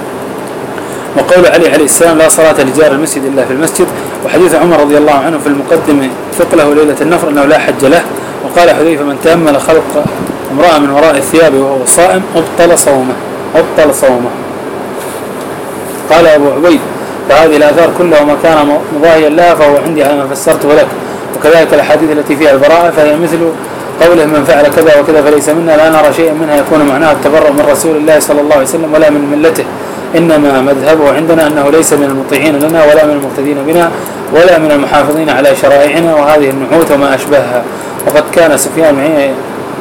وقول علي عليه السلام لا صلاة لجار المسجد إلا في المسجد. وحديث عمر رضي الله عنه في المقدمة ثقله ليلة النفر أنه لا حج له. وقال حذيفة من تأمل خلق امرأة من وراء الثياب وهو صائم أبطل صومه. قال أبو عبيد فهذه الآثار كلها وما كان مضاهيا لها فهو عندي على ما فسرته لك. وكذلك الأحاديث التي فيها البراءة فهي مثل قوله من فعل كذا وكذا فليس منا لا نرى شيئا منها يكون معناها التبرؤ من رسول الله صلى الله عليه وسلم ولا من ملته، إنما مذهبه عندنا أنه ليس من المطيعين لنا ولا من المقتدين بنا ولا من المحافظين على شرائعنا وهذه النحوت وما أشبهها. وقد كان سفيان معين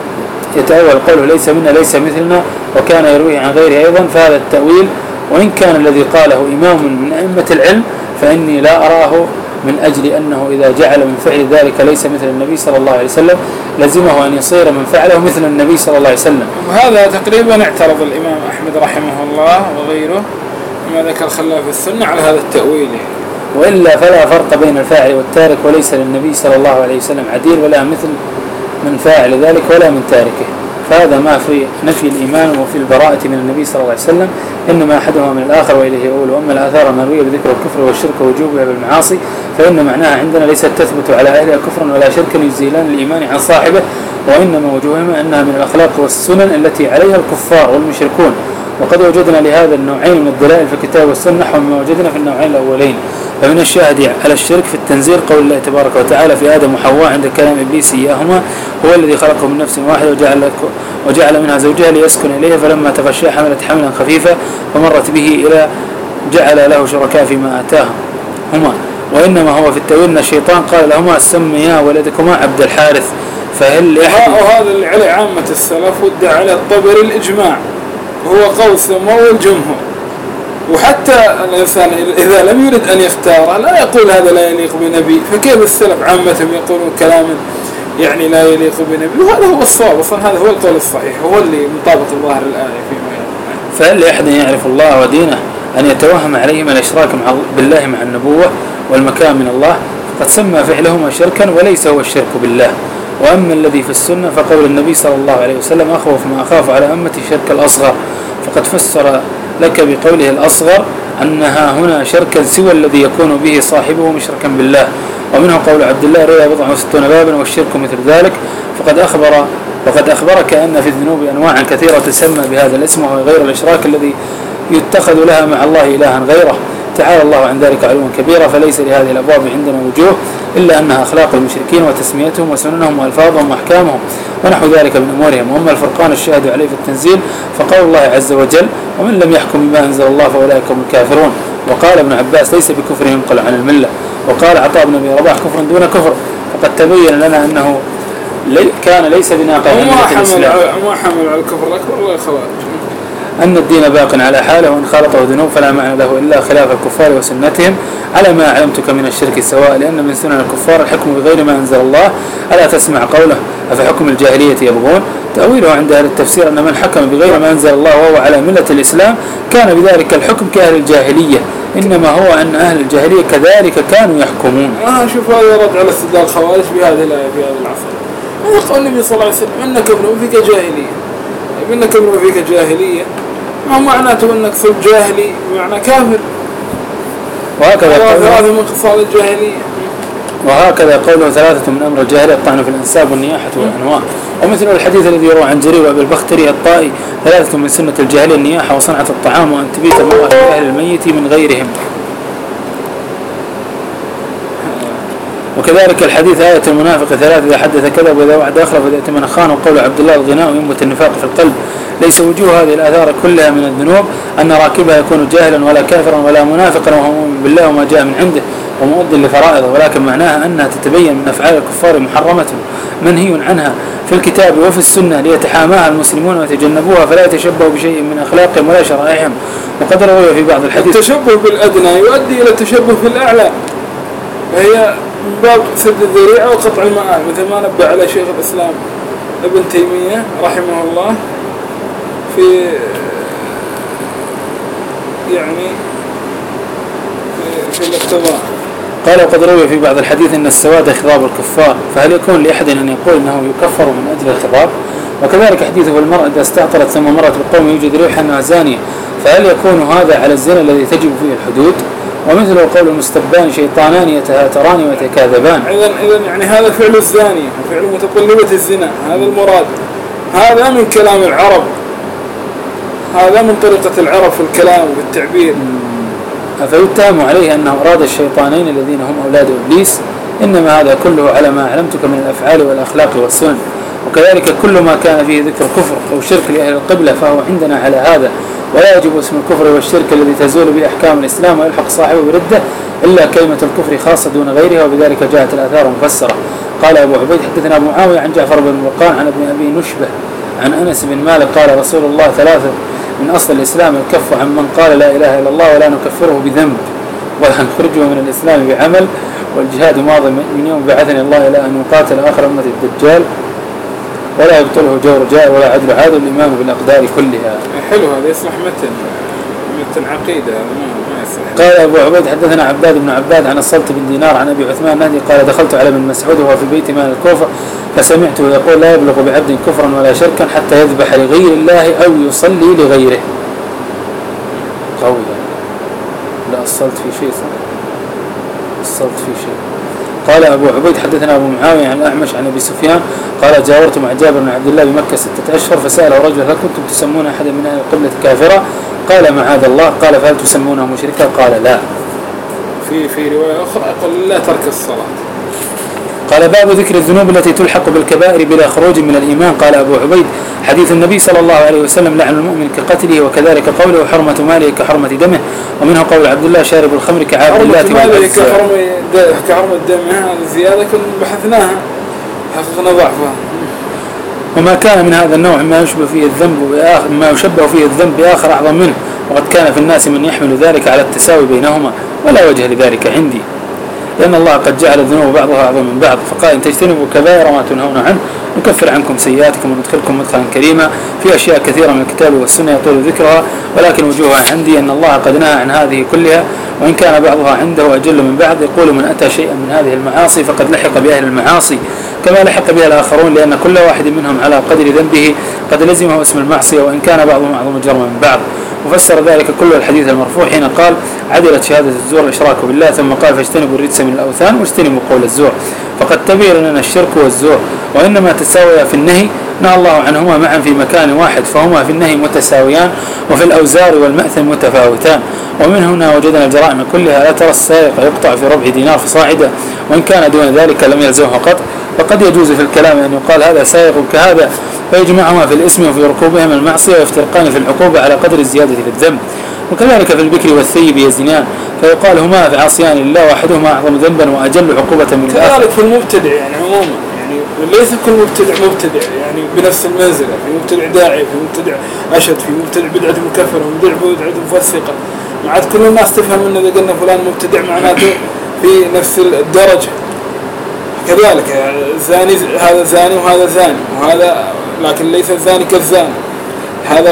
يتأول قوله ليس منا ليس مثلنا وكان يرويه عن غيره أيضا، فهذا التأويل وإن كان الذي قاله إمام من أئمة العلم فإني لا أراه من أجل أنه إذا جعل من فعل ذلك ليس مثل النبي صلى الله عليه وسلم لزمه أن يصير من فعله مثل النبي صلى الله عليه وسلم. وهذا تقريبا اعترض الإمام أحمد رحمه الله وغيره ما ذكر خلاف السنة على هذا التأويل. وإلا فلا فرق بين الفاعل والتارك وليس للنبي صلى الله عليه وسلم عديل ولا مثل من فاعل ذلك ولا من تاركه، فهذا ما في نفي الإيمان وفي البراءة من النبي صلى الله عليه وسلم إنما أحدهما من الآخر وإليه يقول. وأما الآثار المروية بذكر الكفر والشرك ووجوبها بالمعاصي فإن معناها عندنا ليست تثبت على أهلها كفرا ولا شركا يزيلان الإيمان عن صاحبه، وإنما وجوههما أنها من الأخلاق والسنن التي عليها الكفار والمشركون. وقد وجدنا لهذا النوعين من الدلائل في الكتاب والسنة نحو ما وجدنا في النوعين الأولين. فمن الشاهد على الشرك في التنزيل قول الله تبارك وتعالى في آدم وحواء عند كلام إبليس إياهما هو الذي خلقه من نفس واحدة وجعل منها زوجها ليسكن إليها فلما تغشى حملت حملا خفيفا فمرت به إلى جعل له شركاء فيما آتاهما. وإنما هو في التأويل أن الشيطان قال لهما سميا ولدكما عبد الحارث. فهل وهذا اللي عليه عامة السلف ودع على الطبري الإجماع وهو قول سمو الجمهور. وحتى الإنسان إذا لم يرد أن يختار لا يقول هذا لا يليق بنبي، فكيف السلف عامتهم يقولون كلاما يعني لا يليق بنبي؟ وهذا هو الصواب أصلا، هذا هو القول الصحيح هو اللي مطابق ظاهر الآية فيما يعني. فهل لأحد يعرف الله ودينه أن يتوهم عليهما الإشراك بالله مع النبوة والمكان من الله؟ قد سمى فعلهما شركا وليس هو الشرك بالله. وأما الذي في السنة فقول النبي صلى الله عليه وسلم أخوف ما أخاف على أمتي الشرك الأصغر، فقد فسر لك بقوله الأصغر أنها هنا شركا سوى الذي يكون به صاحبه مشركا بالله. ومنه قول عبد الله رؤيا 64 بابا والشرك مثل ذلك. وقد أخبرك أن في الذنوب أنواعا كثيرة تسمى بهذا الاسم وهو غير الإشراك الذي يتخذ لها مع الله إلها غيره، تعالى الله عن ذلك علوا كبيرا. فليس لهذه الأبواب عندنا وجوه إلا أنها أخلاق المشركين وتسميتهم وسننهم وألفاظهم وأحكامهم ونحو ذلك من أمورهم. وأما الفرقان الشاهد عليه في التنزيل فقول الله عز وجل ومن لم يحكم بما أنزل الله فأولئك هم الكافرون. وقال ابن عباس ليس بكفر ينقل عن الملة. وقال عطاء بن أبي رباح كفر دون كفر. فقد تبين لنا أنه كان ليس بناقض عن ملة الإسلام. ما حمل على الكفر الأكبر ولا الخوارج. أن الدين باق على حاله وإن خالطه ذنوب فلا معنى له إلا خلاف الكفار وسنتهم على ما علمتك من الشرك سواء، لأن من سنن الكفار الحكم بغير ما أنزل الله. ألا تسمع قوله أفحكم الجاهلية يبغون؟ تأويله عند أهل التفسير أن من حكم بغير ما أنزل الله وهو على ملة الإسلام كان بذلك الحكم كأهل الجاهلية، إنما هو أن أهل الجاهلية كذلك كانوا يحكمون. شوف هذا رد على استدلال الخوارج بهذه الآية في هذا العصر. هذا قول النبي صلى الله عليه وسلم إنك ابن فيك جاهلية، إنك ابن فيك جاهلية ما معناته أنك صرت جاهلي بمعنى كافر. وهكذا ثلاثة من خصال الجاهلية. وهكذا قوله ثلاثة من أمر الجاهلية الطعن في الأنساب والنياحة والأنواع. ومثل الحديث الذي يروى عن جرير وأبي البختري الطائي ثلاثة من سنة الجاهلية النياحة وصنعة الطعام وأن تبيت المرأة لأهل الميت من غيرهم. وكذلك الحديث آية المنافق ثلاثة إذا حدث كذب وإذا وعد أخلف وإذا اؤتمن خان. وقول عبد الله الغناء ينبت النفاق في القلب. ليس وجوه هذه الآثار كلها من الذنوب أن راكبها يكون جاهلا ولا كافرا ولا منافقا وهو مؤمن بالله وما جاء من عنده ومؤد لفرائضه، ولكن معناها أنها تتبين من أفعال الكفار محرمة منهي عنها في الكتاب وفي السنة ليتحاماها المسلمون ويتجنبوها فلا يتشبهوا بشيء من أخلاقهم ولا شرائعهم. وقد روي في بعض الحديث التشبه بالأدنى يؤدي إلى التشبه بالأعلى، وهي من باب سد الذريعة وقطع المآل، مثل ما نبه على شيخ الإسلام ابن تيمية رحمه الله في يعني في الاقتضاء. قال وقد روي في بعض الحديث أن السواد خضاب الكفار، فهل يكون لأحد أن يقول أنه يكفر من أجل الخضاب؟ وكذلك حديثه المرأة إذا استعطرت ثم مرت بالقوم يوجد ريحها أنها زانية، فهل يكون هذا على الزنا الذي تجب فيه الحدود؟ ومثله قول المستبان شيطانان يتهاتران ويتكاذبان. إذن يعني هذا فعل الزانية وفعل متطلبة الزنا، هذا المراد. هذا من كلام العرب، هذا من طريقة العرب في الكلام وبالتعبير. فيتهم عليه أنه أراد الشيطانين الذين هم أولاد إبليس. إنما هذا كله على ما علمتك من الأفعال والأخلاق والسنن. وكذلك كل ما كان فيه ذكر كفر أو شرك لأهل القبلة فهو عندنا على هذا، ولا يجب اسم الكفر والشرك الذي تزول به أحكام الإسلام ويلحق صاحبه بردة إلا كلمة الكفر خاصة دون غيرها، وبذلك جاءت الآثار مفسرة. قال أبو عبيد حدثنا أبو معاوية عن جعفر بن وقان عن ابن أبي نشبة عن أنس بن مالك قال رسول الله ثلاثة من أصل الإسلام الكف عن من قال لا إله إلا الله ولا نكفره بذنب ولا نخرجه من الإسلام بعمل، والجهاد ماض من يوم بعثني الله إلى أن يقاتل آخر أمة الدجال ولا يبطله جور جائر ولا عدل عادل الإمام بالأقدار كلها. حلو هذا يصلح متن عقيدة ما يصلح. قال أبو عبيد حدثنا عباد بن عباد عن الصلت بن دينار عن أبي عثمان النهدي قال دخلت على ابن مسعود وهو في بيت مال الكوفة فسمعته يقول لا يبلغ بعبد كفرا ولا شركا حتى يذبح لغير الله أو يصلي لغيره. قوي لا الصلت في شيء الصلت في شيء. قال أبو عبيد حدثنا أبو معاوية عن الأعمش عن أبي سفيان قال جاورت مع جابر بن عبد الله بمكة 6 أشهر فسأله رجل هل كنتم تسمون أحدا من أهل القبلة كافرا؟ قال معاذ الله. قال فهل تسمونه مشركا؟ قال لا. في رواية أخرى قال لا ترك الصلاة. قال باب ذكر الذنوب التي تلحق بالكبائر بلا خروج من الإيمان. قال أبو عبيد حديث النبي صلى الله عليه وسلم لعن المؤمن كقتله، وكذلك قوله حرمة ماله كحرمة دمه، ومنه قول عبد الله شارب الخمر كعاب الله كحرمة دمه زيادة كنا بحثناها حققنا ضعفها. وما كان من هذا النوع ما يشبه فيه الذنب ما يشبه فيه الذنب بآخر أعظم منه، وقد كان في الناس من يحمل ذلك على التساوي بينهما ولا وجه لذلك عندي، لأن الله قد جعل الذنوب بعضها أعظم من بعض، فقال إن تجتنبوا كبائر ما تنهون عنه نكفر عنكم سيئاتكم وندخلكم مدخلا كريما. في أشياء كثيرة من الكتاب والسنة يطول ذكرها، ولكن وجوهها عندي أن الله قد نهى عن هذه كلها، وإن كان بعضها عنده أجل من بعض. يقول من أتى شيئا من هذه المعاصي فقد لحق بأهل المعاصي كما لحق بها الآخرون، لأن كل واحد منهم على قدر ذنبه قد لزمه اسم المعصية، وإن كان بعضهم أعظم جرما من بعض. وفسر ذلك كل الحديث المرفوع حين قال عدلت شهادة الزور الإشراك بالله، ثم قال فاجتنبوا الرجس من الأوثان واجتنبوا قول الزور. فقد تبين لنا الشرك والزور وإنما تساويا في النهي، نهى الله عنهما معا في مكان واحد، فهما في النهي متساويان وفي الأوزار والمأثم متفاوتان. ومن هنا وجدنا الجرائم كلها لا ترى السارق يقطع في ربع دينار فصاعدا، وإن كان دون ذلك لم يلزمه قط. فقد يجوز في الكلام أن يقال هذا سارق كهذا، فيجمعهما في الاسم وفي ركوبهما المعصية، ويفترقان في العقوبة على قدر الزيادة في الذنب. وكذلك في البكر والثيب يزنيان، فيقال هما في عصيان الله واحدهما أعظم ذنبا وأجل عقوبة من الآخر. كذلك في المبتدع يعني عموما، يعني ليس كل مبتدع يعني بنفس المنزلة، في مبتدع داعي، في مبتدع أشد، في مبتدع بدعة مكفرة، ومبتدع بدعة مفسقة. ما عاد كل الناس تفهم إن إذا قلنا فلان مبتدع معناته في نفس الدرجة. كذلك زاني، هذا زاني وهذا زاني، وهذا لكن ليس الزاني كالزاني، هذا.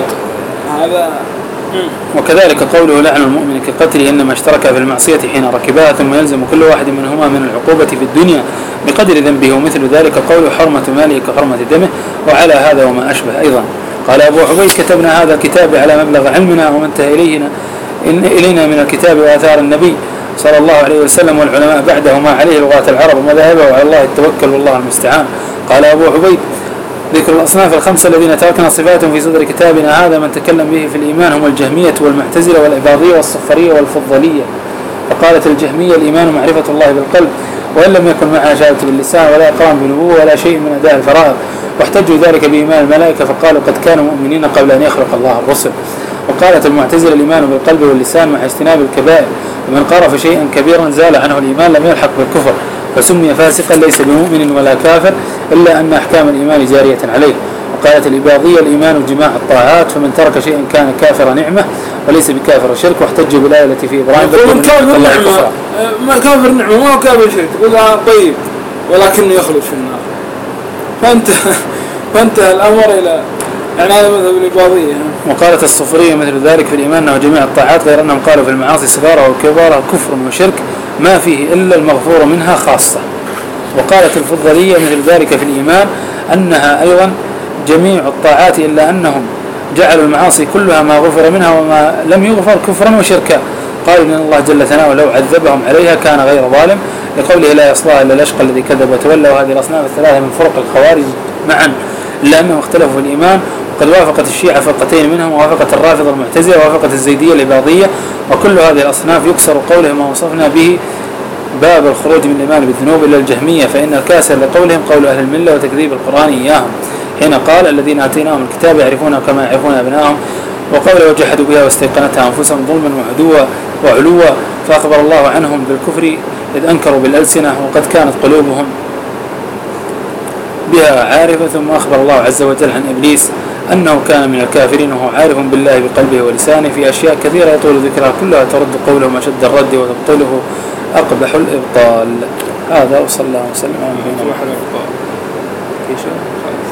وكذلك قوله لعن المؤمن كقتله إنما اشترك في المعصية حين ركبها، ثم يلزم كل واحد منهما من العقوبة في الدنيا بقدر ذنبه، ومثل ذلك قوله حرمة ماله كحرمة دمه، وعلى هذا وما أشبه أيضا. قال أبو عبيد كتبنا هذا الكتاب على مبلغ علمنا وما انتهى إلينا من الكتاب وآثار النبي صلى الله عليه وسلم والعلماء بعده ما عليه لغة العرب ومذاهبه، وعلى الله التوكل والله المستعان. قال أبو عبيد ذكر الأصناف الخمسة الذين تركنا صفاتهم في صدر كتابنا هذا من تكلم به في الإيمان هم الجهمية والمعتزلة والإباضية والصفرية والفضلية. فقالت الجهمية الإيمان معرفة الله بالقلب، وإن لم يكن معها شهادة باللسان ولا إقرار بنبوة ولا شيء من أداء الفرائض، واحتجوا ذلك بإيمان الملائكة فقالوا قد كانوا مؤمنين قبل أن يخلق الله الرسل. وقالت المعتزلة الإيمان بالقلب واللسان مع اجتناب الكبائر، ومن قرف شيئا كبيرا زال عنه الإيمان لم يلحق بالكفر، فسمي فاسقا ليس بمؤمن ولا كافر إلا أن أحكام الإيمان جارية عليه. وقالت الإباضية الإيمان جماع الطاعات، فمن ترك شيئا كان كافر نعمة وليس بكافر شرك، واحتجوا بالآية التي في إبراهيم من كافر نعمة ما كافر نعمة ما هو كافر شرك، يقول طيب ولكنه يخلد في النار، فانتهى الأمر إلى يعني هذا مذهب الإباضية. وقالت الصفرية مثل ذلك في الإيمان أنه جميع الطاعات، غير أنهم قالوا في المعاصي صغارها وكبارها كفر وشرك ما فيه إلا المغفور منها خاصة. وقالت الفضلية مثل ذلك في الإيمان أنها أيضا جميع الطاعات إلا أنهم جعلوا المعاصي كلها ما غفر منها وما لم يغفر كفرا وشركا. قالوا إن الله جل ثناؤه لو عذبهم عليها كان غير ظالم، لقوله لا يصلاها إلا الأشقى الذي كذب وتولى. وهذه الأصناف الثلاثة من فرق الخوارج معا، إلا أنهم اختلفوا في الإيمان، وقد وافقت الشيعة فرقتين منهم، ووافقت الرافضة المعتزلة، ووافقت الزيدية الإباضية. وكل هذه الأصناف يكسر قوله ما وصفنا به باب الخروج من الإيمان بالذنوب إلى الجهمية، فإن الكاسر لقولهم قول أهل الملة وتكذيب القرآن إياهم حين قال الذين آتيناهم الكتاب يعرفونه كما يعرفون أبناءهم، وقوله وجحدوا بها واستيقنتها أنفسهم ظلما وعلوا، فأخبر الله عنهم بالكفر إذ أنكروا بالألسنة وقد كانت قلوبهم بها عارفة. ثم أخبر الله عز وجل عن إبليس أنه كان من الكافرين وهو عارف بالله بقلبه ولسانه في أشياء كثيرة يطول ذكرها كلها ترد قوله أشد الرد وتبطله أقبح الإبطال. هذا وصلى الله وسلم على نبينا محمد.